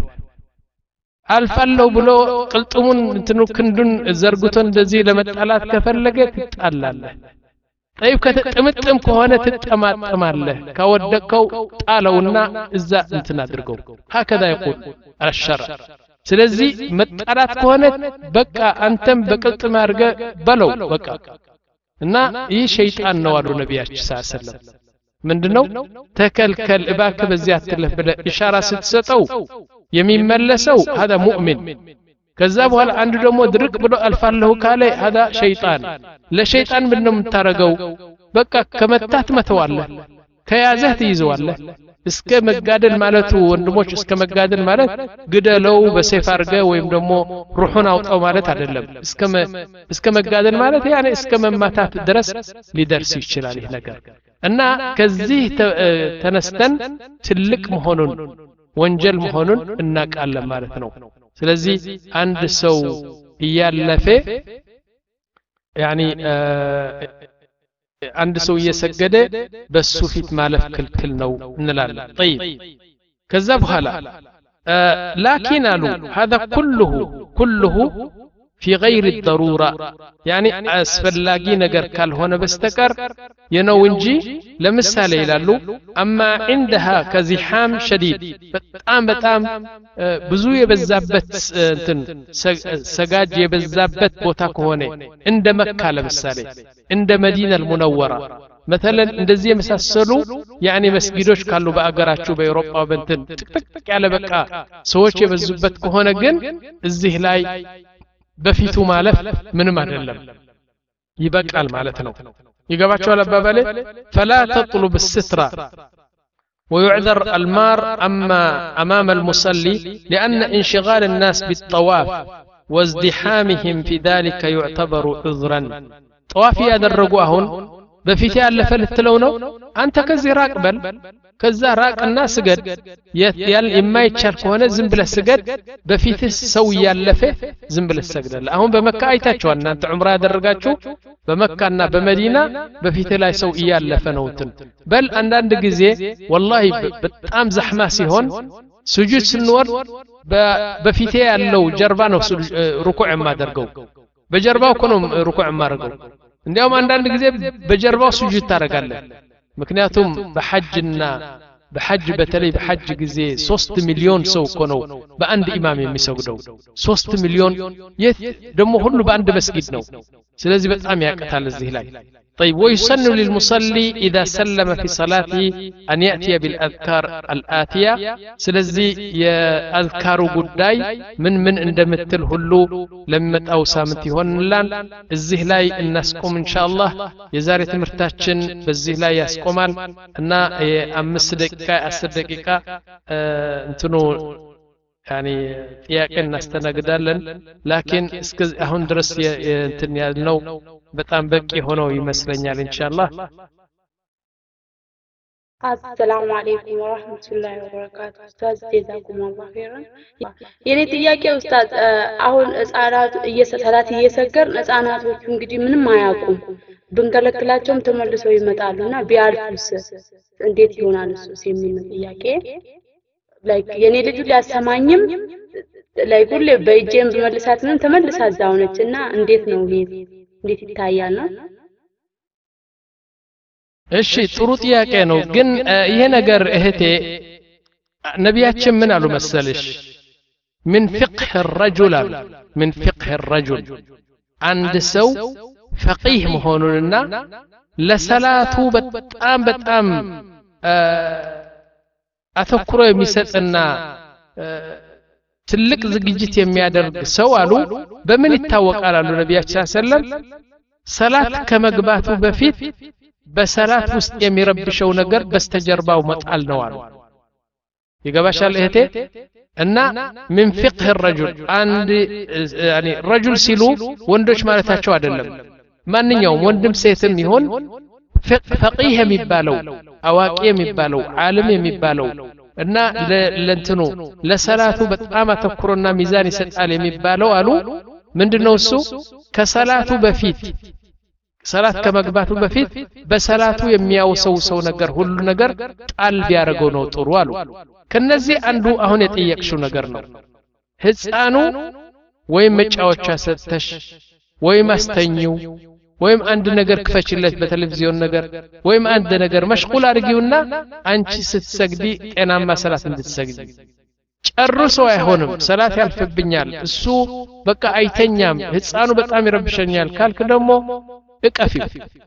አልፋለሁ ብሎ ቅልጥሙን እንትኑ ክንዱን ዘርግቶ እንደዚህ ለመጣላት ከፈለገ ትጣላለህ طيب ከተጠመጠም ከሆነ ትጠማጠማለህ ከወደቀው ጣለውና እዛ እንትን አድርገው هكذا يقول الشرع ስለዚህ መጣላት ከሆነ በቃ አንተም በቅልጥም አርገ በለው በቃ እና ይህ ሸይጣን ነው አሉ ነብያችን ሰለላሁ ዐለይሂ ወሰለም ምንድነው ተከልከል እባክ በዚያ አትለፍ ብለ ኢሻራ ስትሰጠው የሚመለሰው هذا مؤمن ከዛ በኋላ አንዱ ደግሞ ድርቅ ብሎ አልፋለሁ ካለ هذا ሸይጣን ለሸይጣን ምንድነው የምታረገው በቃ ከመታት መተዋለህ ከያዘህ ትይዘዋለህ እስከ መጋደል ማለቱ ወንድሞች እስከ መጋደል ማለት ግደለው በሰይፍ አርገ ወይም ደግሞ ሩሑን አውጣው ማለት አይደለም እስከ እስከ መጋደል ማለት ያኔ እስከ መማታት ድረስ ሊደርስ ይችላል ይህ ነገር እና ከዚህ ተነስተን ትልቅ መሆኑን ወንጀል መሆኑን እናቃለን ማለት ነው ስለዚህ አንድ ሰው እያለፈ ያኒ አንድ ሰው እየሰገደ በሱ ፊት ማለፍ ክልክል ነው እንላለን طيب ከዛ በኋላ ላኪን አሉ هذا كله كله في غير الضروره يعني አስፈላጊ ነገር ካልሆነ በስተቀር የነው እንጂ ለምሳሌ ይላሉ اما عندها كزحام شديد በጣም በጣም ብዙ የበዛበት እንትን ሰጋጅ የበዛበት ቦታ ከሆነ እንደ መካ ለምሳሌ እንደ መዲና المنوره مثلا እንደዚህ የመሳሰሉ ያኒ መስጊዶች ካሉ በአገራችሁ በአውሮፓ በእንትን ጥቅጥቅ ያለ በቃ ሰዎች የበዙበት ከሆነ ግን እዚህ ላይ በፊቱ ማለፍ ምንም አይደለም ይበቃል ማለት ነው ይገባቸዋል አባባሌ فلا تطلب السترة ويعذر المار أما أمام المصلي لأن انشغال الناس بالطواف وازدحامهم في ذلك يعتبر عذرا طوافي يدرجوهن بفيت ያለፈ ልትለው ነው አንተ ከዚህ ራቅ በል ከዛ ራቅና ስገድ ያል የማይቻል ከሆነ ዝም ብለህ ስገድ በፊትስ ሰው ያለፈ ዝም ብለህ ሰግደለ አሁን በመካ አይታችኋል እናንተ ዑምራ ያደረጋችሁ በመካና በመዲና በፊት ላይ ሰው ያለፈ ነው እንትን በል አንዳንድ ጊዜ والله በጣም زحمه ሲሆን ስጁድ ስንወርድ በፊት ያለው ጀርባ ነው ሩኩዕ የማደርገው በጀርባው እኮ ነው ሩኩዕ የማደርገው እንዲያውም አንዳንድ ጊዜ በጀርባው ስጁድ ታረጋለህ ምክንያቱም በሐጅና በሐጅ በተለይ በሐጅ ጊዜ ሶስት ሚሊዮን ሰው እኮ ነው በአንድ ኢማም የሚሰግደው ሶስት ሚሊዮን የት ደግሞ ሁሉ በአንድ መስጊድ ነው ስለዚህ በጣም ያቀታል እዚህ ላይ طيب ويسن للمصلي إذا سلم في صلاته أن يأتي بالأذكار الآتية سلزي أذكار قداي من من اندمتل هلو لمت أو سامتي هنلان الزهلاي الناسكم إن شاء الله يزاري تمرتاتشن بالزهلاي يسكمال أنا أمس دقيقة أسر دقيقة انتنو يعني ጥያቄን እናስተናግዳለን ላኪን እስከ አሁን ድረስ እንትን ያልነው በጣም በቂ ሆኖ ይመስለኛል ኢንሻአላህ አሰላሙ አለይኩም ወራህመቱላሂ ወበረካቱ። ኡስታዝ ጀዛኩም አላህ ኸይራን። የኔ ጥያቄ ኡስታዝ አሁን ህፃናት እየሰላት እየሰገርን ህፃናቶቹ እንግዲህ ምንም አያውቁም ብንከለክላቸውም ተመልሰው ይመጣሉና ቢያልፉስ እንዴት ይሆናል እሱስ የሚል ጥያቄ። ላይክ የኔ ልጅ ሊያሰማኝም ላይክ ሁሌ በእጄም በመልሳት ምን ተመልሳ እዛው ነችና እንዴት ነው ይሄ እንዴት ይታያል ነው? እሺ ጥሩ ጥያቄ ነው። ግን ይሄ ነገር እህቴ ነቢያችን ምን አሉ መሰልሽ? ምን ፍቅህ الرجل ምን ፍቅህ الرجل አንድ ሰው ፈቂህ መሆኑንና ለሰላቱ በጣም በጣም አተኩሮ የሚሰጥና ትልቅ ዝግጅት የሚያደርግ ሰው አሉ በምን ይታወቃል አሉ ነቢያችን ሰለላሁ ዐለይሂ ወሰለም ሰላት ከመግባቱ በፊት በሰላት ውስጥ የሚረብሸው ነገር በስተጀርባው መጣል ነው አሉ። ይገባሻል እህቴ? እና ምን ፍቅህ الرجل አንድ ያኒ ረጁል ሲሉ ወንዶች ማለታቸው አይደለም። ማንኛውም ወንድም ሴትም ይሁን ፈቂህ የሚባለው አዋቂ የሚባለው ዓለም የሚባለው እና ለእንትኑ ለሰላቱ በጣም አተኩሮና ሚዛን ይሰጣል የሚባለው አሉ ምንድነው እሱ? ከሰላቱ በፊት ሰላት ከመግባቱ በፊት በሰላቱ የሚያውሰው ሰው ነገር ሁሉ ነገር ጣል ቢያረገው ነው ጥሩ አሉ። ከነዚህ አንዱ አሁን የጠየቅሽው ነገር ነው። ህፃኑ ወይም መጫወቻ ሰጥተሽ ወይም አስተኝው ወይም አንድ ነገር ክፈችለት በቴሌቪዥን ነገር ወይም አንድ ነገር መሽጉል አድርጊውና አንቺ ስትሰግዲ ጤናማ ሰላት እንድትሰግዲ። ጨርሶ አይሆንም ሰላት ያልፍብኛል እሱ በቃ አይተኛም ህፃኑ በጣም ይረብሸኛል ካልክ ደግሞ እቀፊው።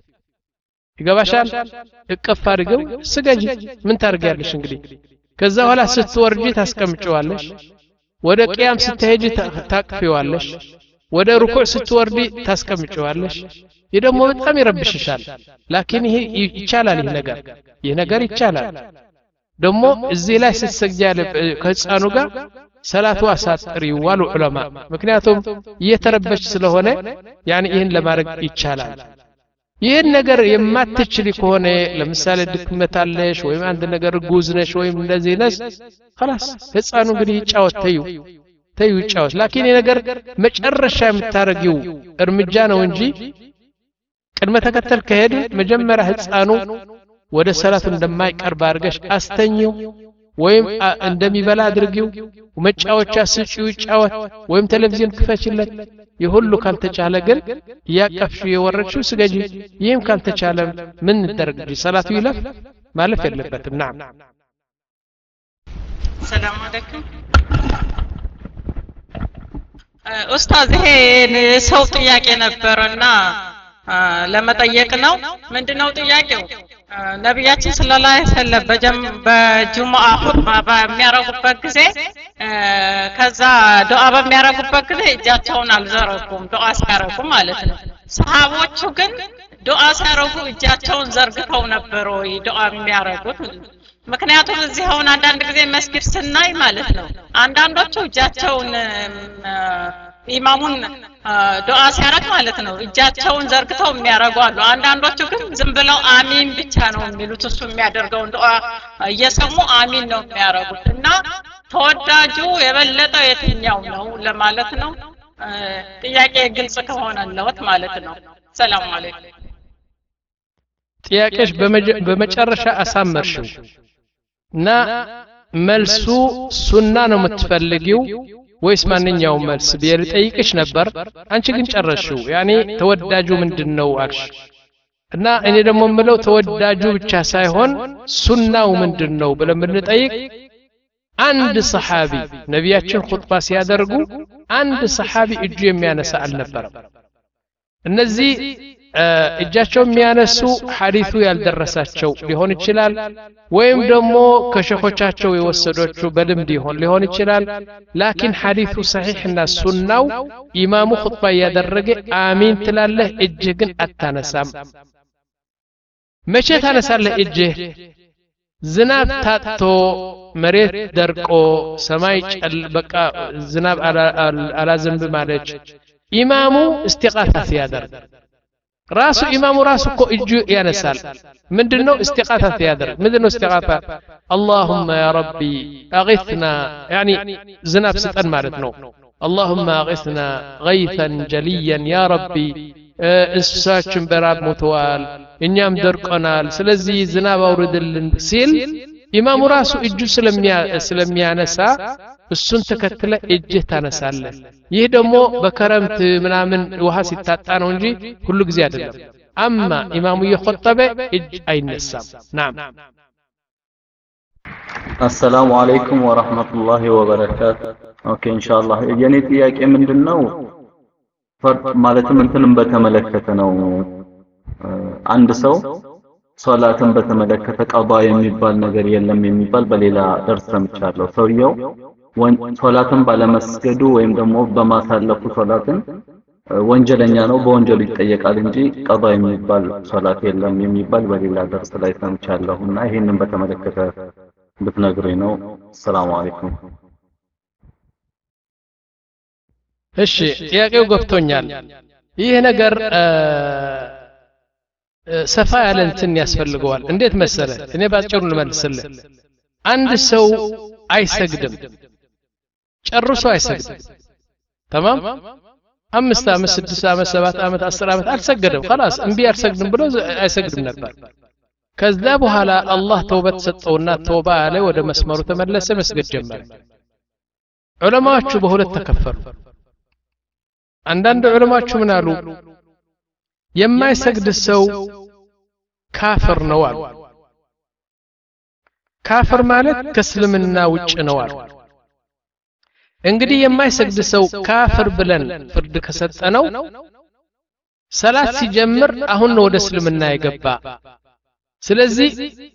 ይገባሻል? እቀፍ አድርገው ስገጂ። ምን ታርጊያለሽ እንግዲህ? ከዛ በኋላ ስትወርጂ ታስቀምጪዋለሽ፣ ወደ ቂያም ስትሄጂ ታቅፊዋለሽ፣ ወደ ሩኩዕ ስትወርዲ ታስቀምጪዋለሽ። ይህ ደግሞ በጣም ይረብሽሻል። ላኪን ይሄ ይቻላል። ይሄ ነገር ይሄ ነገር ይቻላል። ደግሞ እዚህ ላይ ስትሰግጃለ ከህፃኑ ጋር ሰላቱ አሳጥሪ ዋሉ ዑለማ። ምክንያቱም እየተረበሽ ስለሆነ ያኒ ይህን ለማድረግ ይቻላል። ይህን ነገር የማትችል ከሆነ ለምሳሌ ድክመታለሽ ወይም አንድ ነገር ጉዝ ነሽ ወይም እንደዚህ ነሽ خلاص ህፃኑ እንግዲህ ይጫወት ተዩ ተዩ ይጫወት። ላኪን ይሄ ነገር መጨረሻ የምታረጊው እርምጃ ነው እንጂ ቅድመ ተከተል ከሄድ መጀመሪያ ህፃኑ ወደ ሰላቱ እንደማይቀርብ አድርገሽ አስተኝው ወይም እንደሚበላ አድርጊው፣ መጫወቻ ስጪው ይጫወት ወይም ቴሌቪዥን ክፈችለት። ይሁሉ ካልተቻለ ግን ያቀፍሽው የወረድሽው ስገጂ። ይህም ካልተቻለ ምን እንደርግ? ሰላቱ ይለፍ ማለፍ የለበትም። ናም ሰላም አለይኩም ኡስታዝ። ይሄ ሰው ጥያቄ ነበርና ለመጠየቅ ነው። ምንድነው ጥያቄው? ነብያችን ሰለላሁ ዐለይሂ ወሰለም በጁሙአ ኹጥባ በሚያረጉበት ጊዜ ከዛ ዱዓ በሚያረጉበት ጊዜ እጃቸውን አልዘረጉም፣ ዱዓ ሲያረጉ ማለት ነው። ሰሃቦቹ ግን ዱዓ ሲያረጉ እጃቸውን ዘርግተው ነበር ወይ ዱዓ የሚያረጉት? ምክንያቱም እዚህ አሁን አንዳንድ ጊዜ መስጊድ ስናይ ማለት ነው አንዳንዶቹ እጃቸውን ኢማሙን ዱዓ ሲያረግ ማለት ነው እጃቸውን ዘርግተው የሚያረጉ አሉ። አንዳንዶቹ ግን ዝም ብለው አሚን ብቻ ነው የሚሉት። እሱ የሚያደርገውን ዱዓ እየሰሙ አሚን ነው የሚያረጉት። እና ተወዳጁ የበለጠ የትኛው ነው ለማለት ነው። ጥያቄ ግልጽ ከሆነለት ማለት ነው። ሰላም አለይኩም። ጥያቄሽ በመጨረሻ አሳመርሽው እና መልሱ ሱና ነው የምትፈልጊው ወይስ ማንኛውም መልስ ቢል ጠይቅሽ ነበር። አንቺ ግን ጨረሽው። ያኔ ተወዳጁ ምንድነው አልሽ። እና እኔ ደግሞ ምለው ተወዳጁ ብቻ ሳይሆን ሱናው ምንድነው ብለን ብንጠይቅ አንድ ሰሃቢ ነቢያችን ኹጥባ ሲያደርጉ አንድ ሰሃቢ እጁ የሚያነሳ አልነበረም። እነዚህ እጃቸው የሚያነሱ ሐዲሱ ያልደረሳቸው ሊሆን ይችላል፣ ወይም ደግሞ ከሸኾቻቸው የወሰዶቹ በልምድ ይሆን ሊሆን ይችላል። ላኪን ሐዲሱ ሰሒሕና ሱናው ኢማሙ ኹጥባ ያደረገ አሚን ትላለህ፣ እጅህ ግን አታነሳም። መቼ ታነሳለህ እጅህ? ዝናብ ታጥቶ መሬት ደርቆ ሰማይ ጨል በቃ ዝናብ አላዘንብ ማለች ኢማሙ እስቲቃታ ሲያደርግ ራሱ ኢማሙ ራሱ እኮ እጁ ያነሳል ምንድነው እስቲቃታት ያደርግ ምንድነው እስቲቃታ اللهم يا ربي اغثنا يعني ዝናብ ስጠን ማለት ነው اللهم اغثنا غيثا جليا يا ربي እንስሳችን በራብ ሞተዋል እኛም ደርቀናል ስለዚህ ዝናብ አውርድልን ሲል ኢማሙ ራሱ እጁ ስለሚያነሳ እሱን ተከትለ እጅህ ታነሳለህ ይህ ደግሞ በከረምት ምናምን ውሃ ሲታጣ ነው እንጂ ሁሉ ጊዜ አይደለም አማ ኢማሙ የخطበ እጅ አይነሳም ናም السلام عليكم ورحمة الله وبركاته اوكي ان شاء الله የኔ ጥያቄ ምንድነው ማለትም እንትንም በተመለከተ ነው አንድ ሰው ሶላትን በተመለከተ ቀባ የሚባል ነገር የለም የሚባል በሌላ ደርስ ሰምቻለሁ ሰውየው ሶላትን ባለመስገዱ ወይም ደግሞ በማሳለፉ ሶላትን ወንጀለኛ ነው በወንጀሉ ይጠየቃል እንጂ ቀባ የሚባል ሶላት የለም የሚባል በሌላ ደርስ ላይ ሰምቻለሁና ይሄንን በተመለከተ ብትነግሩኝ ነው ሰላም አለይኩም እሺ ጥያቄው ገብቶኛል ይህ ነገር ሰፋ ያለ እንትን ያስፈልገዋል እንዴት መሰለ እኔ ባጭሩ ልመልስልህ አንድ ሰው አይሰግድም ጨርሶ አይሰግድም تمام አምስት አመት ስድስት አመት ሰባት አመት አስር አመት አልሰገደም خلاص እንቢ አልሰግድም ብሎ አይሰግድም ነበር ከዛ በኋላ አላህ ተውበት ሰጠውና ተውባ አለ ወደ መስመሩ ተመለሰ መስገድ ጀመረ ዑለማዎቹ በሁለት ተከፈሉ አንዳንድ ዑለማዎቹ ምን አሉ የማይሰግድ ሰው ካፍር ነው አሉ ካፍር ማለት ከእስልምና ውጭ ነው አሉ እንግዲህ የማይሰግድ ሰው ካፍር ብለን ፍርድ ከሰጠነው ሰላት ሲጀምር አሁን ነው ወደ እስልምና የገባ ስለዚህ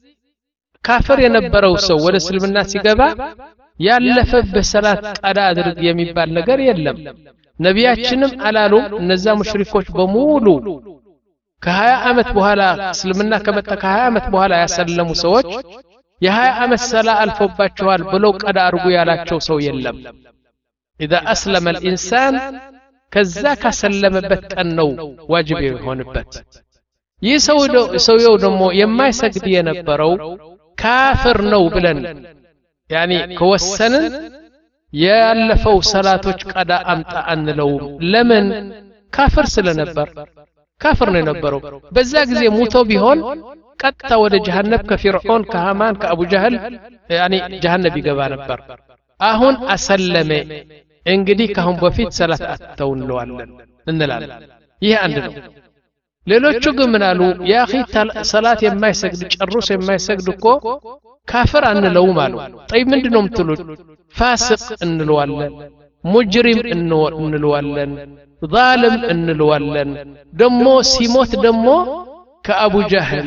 ካፍር የነበረው ሰው ወደ እስልምና ሲገባ ያለፈበት ሰላት ቀዳ አድርግ የሚባል ነገር የለም ነቢያችንም አላሉ እነዛ ሙሽሪኮች በሙሉ ከ20 አመት በኋላ እስልምና ከመጣ ከ20 አመት በኋላ ያሰለሙ ሰዎች የ20 አመት ሰላ አልፎባቸዋል ብለው ቀዳ አድርጉ ያላቸው ሰው የለም اذا اسلم الانسان ከዛ ካሰለመበት ቀን ነው ዋጅብ የሆነበት ይህ ሰው ሰውየው ደግሞ የማይሰግድ የነበረው ካፍር ነው ብለን ያኒ ከወሰንን ያለፈው ሰላቶች ቀዳ አምጣ አንለው ለምን ካፍር ስለነበር ካፍር ነው የነበረው በዛ ጊዜ ሙቶ ቢሆን ቀጥታ ወደ ጀሃነም ከፊርዖን ከሃማን ከአቡ ጀህል ያኒ ጀሃነም ይገባ ነበር አሁን አሰለመ እንግዲህ ካሁን በፊት ሰላት አተው እንለዋለን እንላለን ይሄ አንድ ነው ሌሎቹ ግን ምናሉ ያ اخي ሰላት የማይሰግድ ጨርሶ የማይሰግድ እኮ ካፍር አንለውም አሉ طيب ምንድነው የምትሉት ፋሲቅ እንለዋለን ሙጅሪም እንለዋለን ዛልም እንለዋለን ደሞ ሲሞት ደሞ ከአቡ ጀህል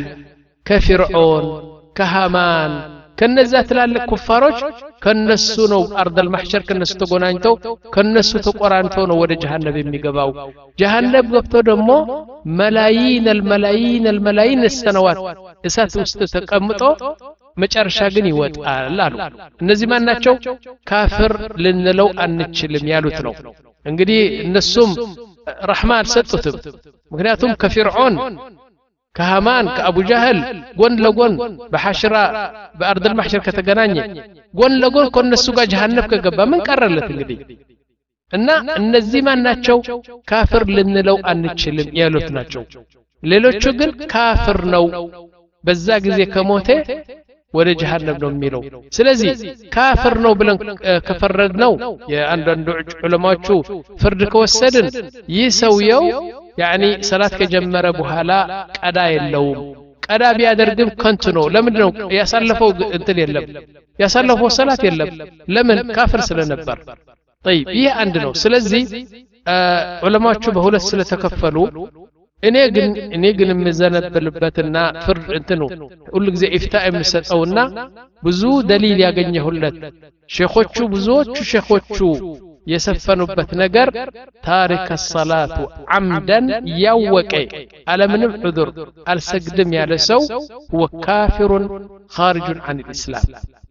ከፊርዖን ከሃማን ከነዛ ትላልቅ ኩፋሮች ከነሱ ነው አርደል ማህሸር ከነሱ ተጎናኝተው ከነሱ ተቆራንተው ነው ወደ ጀሃነም የሚገባው ጀሃነም ገብቶ ደግሞ መላይን الملايين الملايين السنوات እሳት ውስጥ ተቀምጦ መጨረሻ ግን ይወጣል አሉ እነዚህ ማን ናቸው ካፍር ልንለው አንችልም ያሉት ነው እንግዲህ እነሱም ረህማ አልሰጡትም ምክንያቱም ከፊርዖን ከሃማን ከአቡ ጀህል ጎን ለጎን በሐሽራ በአርደል ማህሸር ከተገናኘ ጎን ለጎን ከነሱ ጋር ጀሃነም ከገባ ምን ቀረለት እንግዲህ እና እነዚህ ማን ናቸው ካፍር ልንለው አንችልም ያሉት ናቸው ሌሎቹ ግን ካፍር ነው በዛ ጊዜ ከሞተ ወደ ጀሃነም ነው የሚለው ስለዚህ ካፍር ነው ብለን ከፈረድነው የአንዳንድ ዑለማዎቹ ፍርድ ከወሰድን ይህ ሰውየው ያኒ ሰላት ከጀመረ በኋላ ቀዳ የለውም ቀዳ ቢያደርግም ከንቱ ነው ለምን ነው ያሳለፈው እንትን የለም ያሳለፈው ሰላት የለም ለምን ካፍር ስለነበር طيب ይሄ አንድ ነው ስለዚህ ዑለማዎቹ በሁለት ስለተከፈሉ እኔ ግን እኔ ግን የምዘነብልበትና ፍርድ እንትኑ ሁሉ ጊዜ ኢፍታ የምሰጠውና ብዙ ደሊል ያገኘሁለት ሼኾቹ ብዙዎቹ ሼኾቹ የሰፈኑበት ነገር ታሪክ الصلاه عمدا ያወቀ አለምንም ዑذር አልሰግድም ያለ ሰው هو كافر خارج عن الاسلام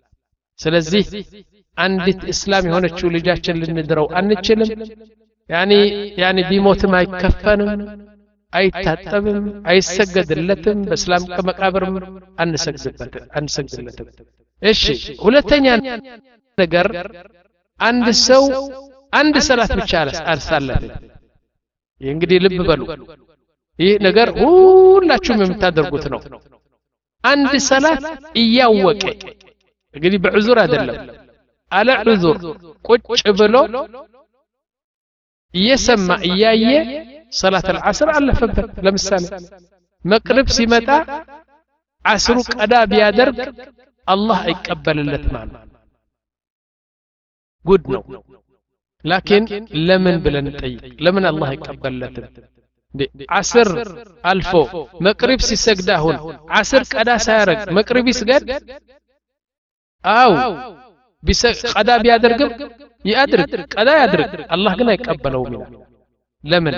ስለዚህ አንዲት እስላም የሆነችው ልጃችን ልንድረው አንችልም ያኒ ያኒ ቢሞትም አይከፈንም አይታጠብም አይሰገድለትም በእስላም ከመቃብር አንሰግድበት አንሰግድለትም እሺ ሁለተኛ ነገር አንድ ሰው አንድ ሰላት ብቻ አልሳለፈ እንግዲህ ልብ በሉ ይህ ነገር ሁላችሁም የምታደርጉት ነው አንድ ሰላት እያወቀ እንግዲህ በዑዙር አይደለም አለ ዑዙር ቁጭ ብሎ እየሰማ እያየ ሰላት العصر አለፈበት ለምሳሌ መቅሪብ ሲመጣ አስሩ ቀዳ ቢያደርግ አላህ አይቀበልለት ማለት ጉድ ነው ላኪን ለምን ብለን ጠይቅ ለምን አላህ አይቀበልለትም عصر አልፎ መቅሪብ ሲሰግድ አሁን عصر ቀዳ ሳያረግ መቅሪብ ይስገድ አው ቀዳ ቢያደርግም ያድርግ ቀዳ ያድርግ አላህ ግን አይቀበለውም ለምን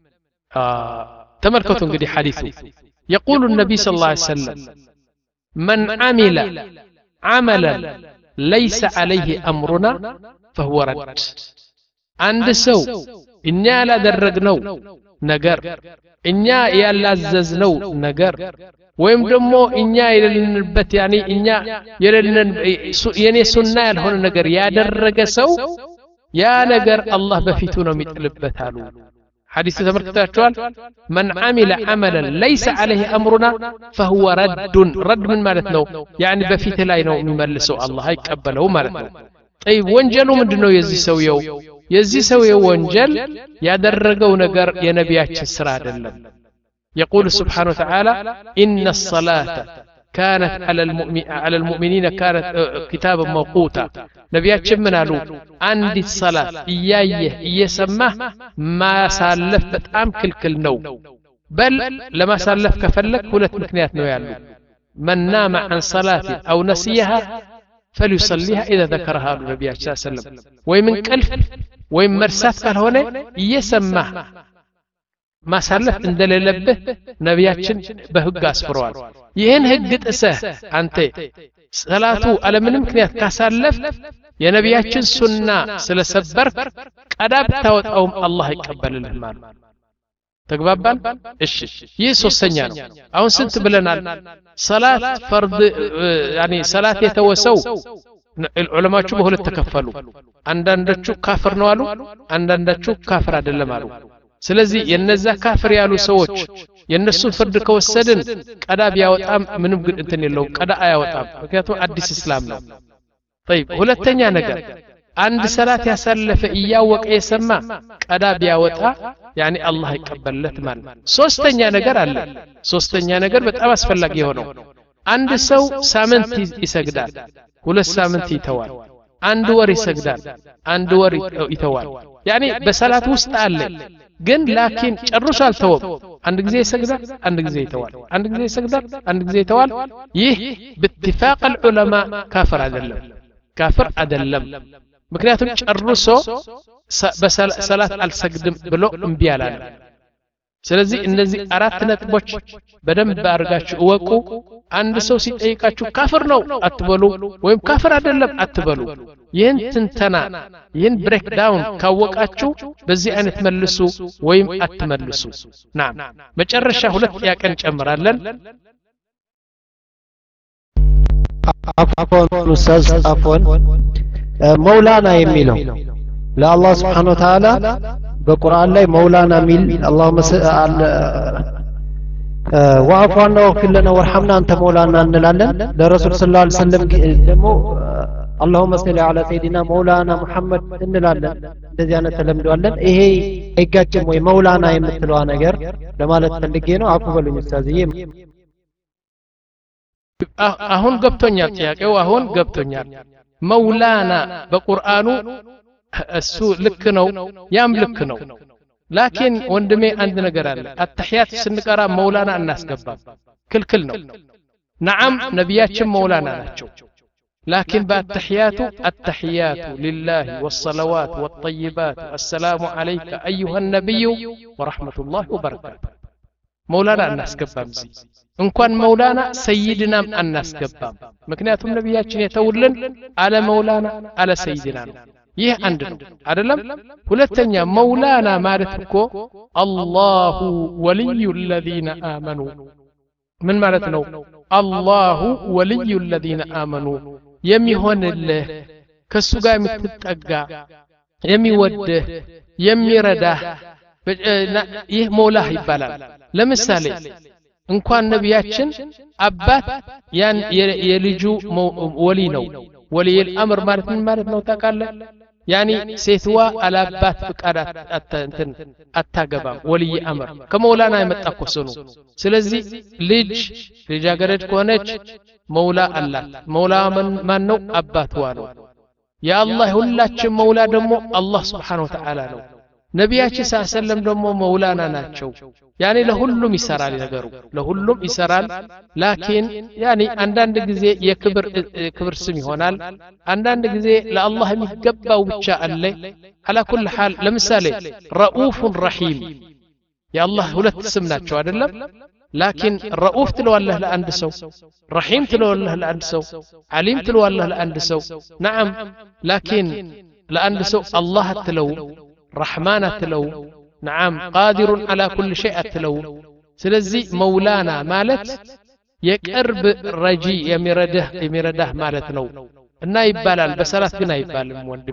ተመልከቱ እንግዲህ ሐዲሱ يقول النبي صلى الله عليه وسلم من عمل عملا ليس عليه أمرنا فهو رد عند سو إنيا لا درقنو نقر إنيا يلاززنو نقر ويم دمو إنيا يلنبت يعني إنيا يلن يعني سنة يلهون نقر يا درق سو يا نقر الله بفيتونا متلبتالو حديث تمركتاتوال من عمل عملا ليس عليه أمرنا فهو رد رد من مالتنا يعني بفيت لا ينو مملسو الله يقبله مالتنا طيب وانجلو من دنو يزي سويو يزي سويو وانجل يادرقو نقر ينبياتش السراد اللم يقول سبحانه وتعالى إن الصلاة كانت على المؤمن على المؤمنين كانت كتابا موقوتا نبياتش من قالوا عندي الصلاة إياه إيسمه ما سالف بتأم كل كل نو بل لما سالف كفلك ولت مكنيات نويالو من نام عن صلاة أو نسيها فليصليها إذا ذكرها النبي صلى الله عليه وسلم ومن كلف ومن مرسات قال هنا يسمه ما سالف اندللبه نبياتشن بهق اسفروال ይህን ህግ ጥሰህ አንተ ሰላቱ አለምን ምክንያት ካሳለፍ የነቢያችን ሱና ስለሰበርክ ቀዳ ብታወጣውም አላህ ይቀበልልህ ማለት ተግባባን እሺ ይህ ሶስተኛ ነው አሁን ስንት ብለናል ሰላት ፈርድ يعني ሰላት የተወሰው ዑለማዎቹ በሁለት ተከፈሉ አንዳንዶቹ ካፍር ነው አሉ አንዳንዶቹ ካፍር አይደለም አሉ ስለዚህ የነዛ ካፍር ያሉ ሰዎች የነሱ ፍርድ ከወሰድን ቀዳ ቢያወጣም ምንም ግን እንትን የለው ቀዳ አያወጣም ምክንያቱም አዲስ እስላም ነው طيب ሁለተኛ ነገር አንድ ሰላት ያሳለፈ እያወቀ የሰማ ቀዳ ቢያወጣ يعني አላህ ይቀበልለት ማለት ሶስተኛ ነገር አለ ሶስተኛ ነገር በጣም አስፈላጊ የሆነው አንድ ሰው ሳምንት ይሰግዳል ሁለት ሳምንት ይተዋል አንድ ወር ይሰግዳል አንድ ወር ይተዋል يعني በሰላት ውስጥ አለ ግን ላኪን ጨርሶ አልተወም አንድ ጊዜ ይሰግዳል አንድ ጊዜ ይተዋል አንድ ጊዜ ይሰግዳል አንድ ጊዜ ይተዋል ይህ باتفاق العلماء ካፍር አይደለም ካፍር አይደለም ምክንያቱም ጨርሶ በሰላት አልሰግድም ብሎ እምቢ አላለ ስለዚህ እነዚህ አራት ነጥቦች በደንብ አርጋችሁ እወቁ አንድ ሰው ሲጠይቃችሁ ካፍር ነው አትበሉ ወይም ካፍር አይደለም አትበሉ ይህን ትንተና ይህን ብሬክ ዳውን ካወቃችሁ በዚህ አይነት መልሱ ወይም አትመልሱ ናም መጨረሻ ሁለት ጥያቄን ጨምራለን አፎን ኡስታዝ አፎን መውላና የሚለው ለአላህ Subhanahu Wa Ta'ala በቁርአን ላይ መውላና ሚል اللهم ወአፉ አና ወግፊር ለና ወርሐምና አንተ መውላና እንላለን ለረሱል ሰለላሁ ዐለይሂ ወሰለም ደግሞ اللهم صل على سيدنا مولانا محمد እንላለን እንደዚህ አይነት ተለምዷለን ይሄ አይጋጭም ወይ መውላና የምትለዋ ነገር ለማለት ፈልጌ ነው አፉ በሉኝ ኡስታዝዬ አሁን ገብቶኛል ጥያቄው አሁን ገብቶኛል መውላና በቁርአኑ እሱ ልክ ነው ያም ልክ ነው ላኪን ወንድሜ አንድ ነገር አለ አተህያት ስንቀራ መውላና እናስገባ ክልክል ነው ነዓም ነብያችን መውላና ናቸው لكن بالتحيات التحيات لله والصلوات والطيبات السلام عليك أيها النبي ورحمة الله وبركاته مولانا الناس كبام زي إن كان مولانا سيدنا الناس كبام مكنياتهم نبياتنا يتولن على مولانا على سيدنا ይህ አንድ ነው አይደለም ሁለተኛ መውላና ማለት እኮ አላሁ ወልዩ الذين آمنوا ምን ማለት ነው አላሁ ወልዩ الذين آمنوا የሚሆንልህ ከሱ ጋር የምትጠጋ የሚወድህ የሚረዳህ ይህ መውላህ ይባላል ለምሳሌ እንኳን ነቢያችን አባት ያን የልጁ ወሊ ነው ወሊ الامر ማለት ምን ማለት ነው ታውቃለህ ያኒ ሴትዋ አላባት ፍቃድ እንትን አታገባም ወልይ አምር ከመውላና የመጣኮ ነው ስለዚህ ልጅ ልጃገረድ ከሆነች መውላ አላት መውላ ማን ነው አባትዋ ነው የአላህ ሁላችን መውላ ደግሞ አላህ Subhanahu Wa Ta'ala ነው ነቢያችን ሰለላሁ ደግሞ መውላና ናቸው ያኒ ለሁሉም ይሰራል ነገሩ ለሁሉም ይሰራል ላኪን ያኒ አንዳንድ ጊዜ የክብር ክብር ስም ይሆናል አንዳንድ ጊዜ ለአላህ የሚገባው ብቻ አለ على كل حال ለምሳሌ ረኡፍ ረሂም የአላህ ሁለት ስም ናቸው አይደለም ላኪን ረኡፍ ትለዋለህ ለአንድ ሰው ረሂም ትለዋለህ ለአንድ ሰው ዓሊም ትለዋለህ ለአንድ ሰው نعم ላኪን ለአንድ ሰው አላህ ትለው رحمن تلو نعم قادر على كل شيء تلو سلزي مولانا مالت يقرب رجي يمرده يمرده مالت نو እና ይባላል በሰላት ግን አይባልም ወንድሜ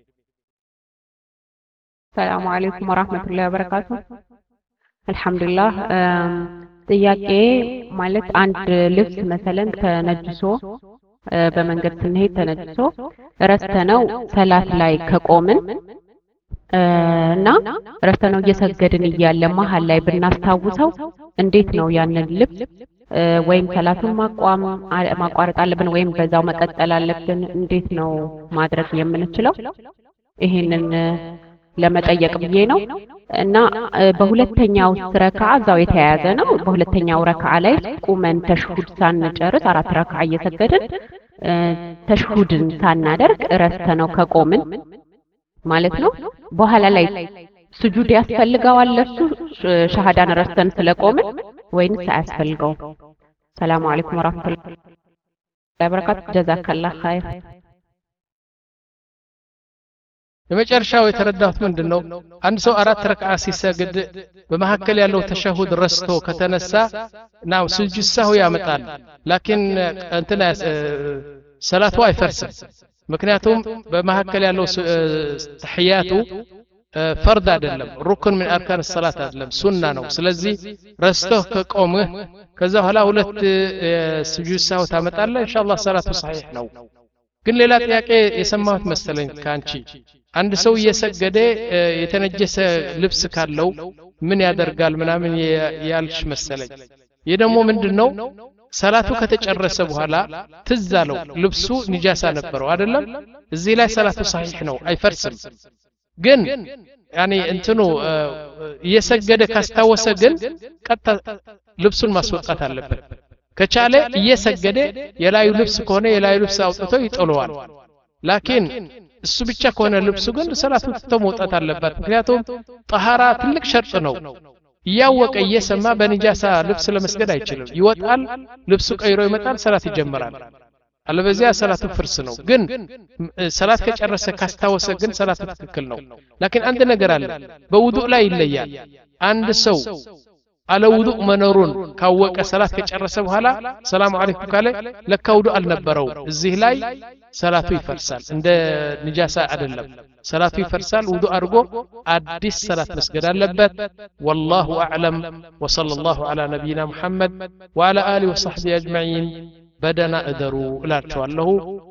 ሰላም አለይኩም ወራህመቱላሂ ወበረካቱ አልহামዱሊላህ ጥያቄ ማለት አንድ ልብስ መሰለን ተነጅሶ በመንገድ ስንሄድ ተነጅሶ ረስተነው ሰላት ላይ ከቆምን እና ረስተነው እየሰገድን እያለ መሃል ላይ ብናስታውሰው እንዴት ነው ያንን ልብስ ወይም ሰላቱን ማቋም ማቋረጥ አለብን ወይም በዛው መቀጠል አለብን እንዴት ነው ማድረግ የምንችለው ይሄንን ለመጠየቅ ብዬ ነው እና በሁለተኛው ረካዓ ዛው የተያያዘ ነው በሁለተኛው ረካዓ ላይ ቁመን ተሽሁድ ሳንጨርስ አራት ረካዓ እየሰገድን ተሽሁድን ሳናደርግ ረስተነው ከቆምን ማለት ነው በኋላ ላይ ስጁድ ያስፈልጋዋል ለሱ ሸሃዳን ረስተን ስለቆምን ወይንስ አያስፈልገው ሰላም አለይኩም ወራህመቱላሂ ወበረካቱ ጀዛከላህ ኸይር የመጨረሻው የተረዳሁት ምንድነው አንድ ሰው አራት ረካዓ ሲሰግድ በመሐከል ያለው ተሸሁድ ረስቶ ከተነሳ ናው ስጁድ ሰው ያመጣል ላኪን እንትና ሰላቱ አይፈርስም ምክንያቱም በመሐከል ያለው ተህያቱ ፈርድ አይደለም ሩክን من اركان الصلاه አይደለም ሱና ነው ስለዚህ ረስተህ ከቆምህ ከዛ በኋላ ሁለት ስጁድ ሰው ታመጣለህ ኢንሻአላህ ሰላቱ صحيح ነው ግን ሌላ ጥያቄ የሰማሁት መሰለኝ ካንቺ አንድ ሰው እየሰገደ የተነጀሰ ልብስ ካለው ምን ያደርጋል ምናምን ያልሽ መሰለኝ ይሄ ደግሞ ምንድነው ሰላቱ ከተጨረሰ በኋላ ትዛለው ልብሱ ንጃሳ ነበረው አይደለም እዚህ ላይ ሰላቱ صحيح ነው አይፈርስም ግን ያኒ እንትኑ እየሰገደ ካስታወሰ ግን ቀጣ ልብሱን ማስወጣት አለበት ከቻለ እየሰገደ የላዩ ልብስ ከሆነ የላዩ ልብስ አውጥቶ ይጥለዋል ላኪን እሱ ብቻ ከሆነ ልብሱ ግን ሰላቱ ተመውጣት አለበት ምክንያቱም ጠሃራ ትልቅ ሸርጥ ነው ያወቀ እየሰማ በንጃሳ ልብስ ለመስገድ አይችልም ይወጣል ልብሱ ቀይሮ ይመጣል ሰላት ይጀምራል አለበዚያ ሰላቱ ፍርስ ነው ግን ሰላት ከጨረሰ ካስታወሰ ግን ሰላቱ ትክክል ነው ላኪን አንድ ነገር አለ በውዱእ ላይ ይለያል አንድ ሰው አለ ውዱእ መኖሩን ካወቀ ሰላት ከጨረሰ በኋላ ሰላም አለይኩም ካለ ለካ ውዱእ አልነበረው እዚህ ላይ ሰላቱ ይፈርሳል እንደ ንጃሳ አይደለም ሰላቱ ይፈርሳል ውዱእ አድርጎ አዲስ ሰላት መስገድ አለበት والله اعلم وصلى الله على نبينا محمد وعلى اله وصحبه اجمعين بدنا ادروا لا تشوالله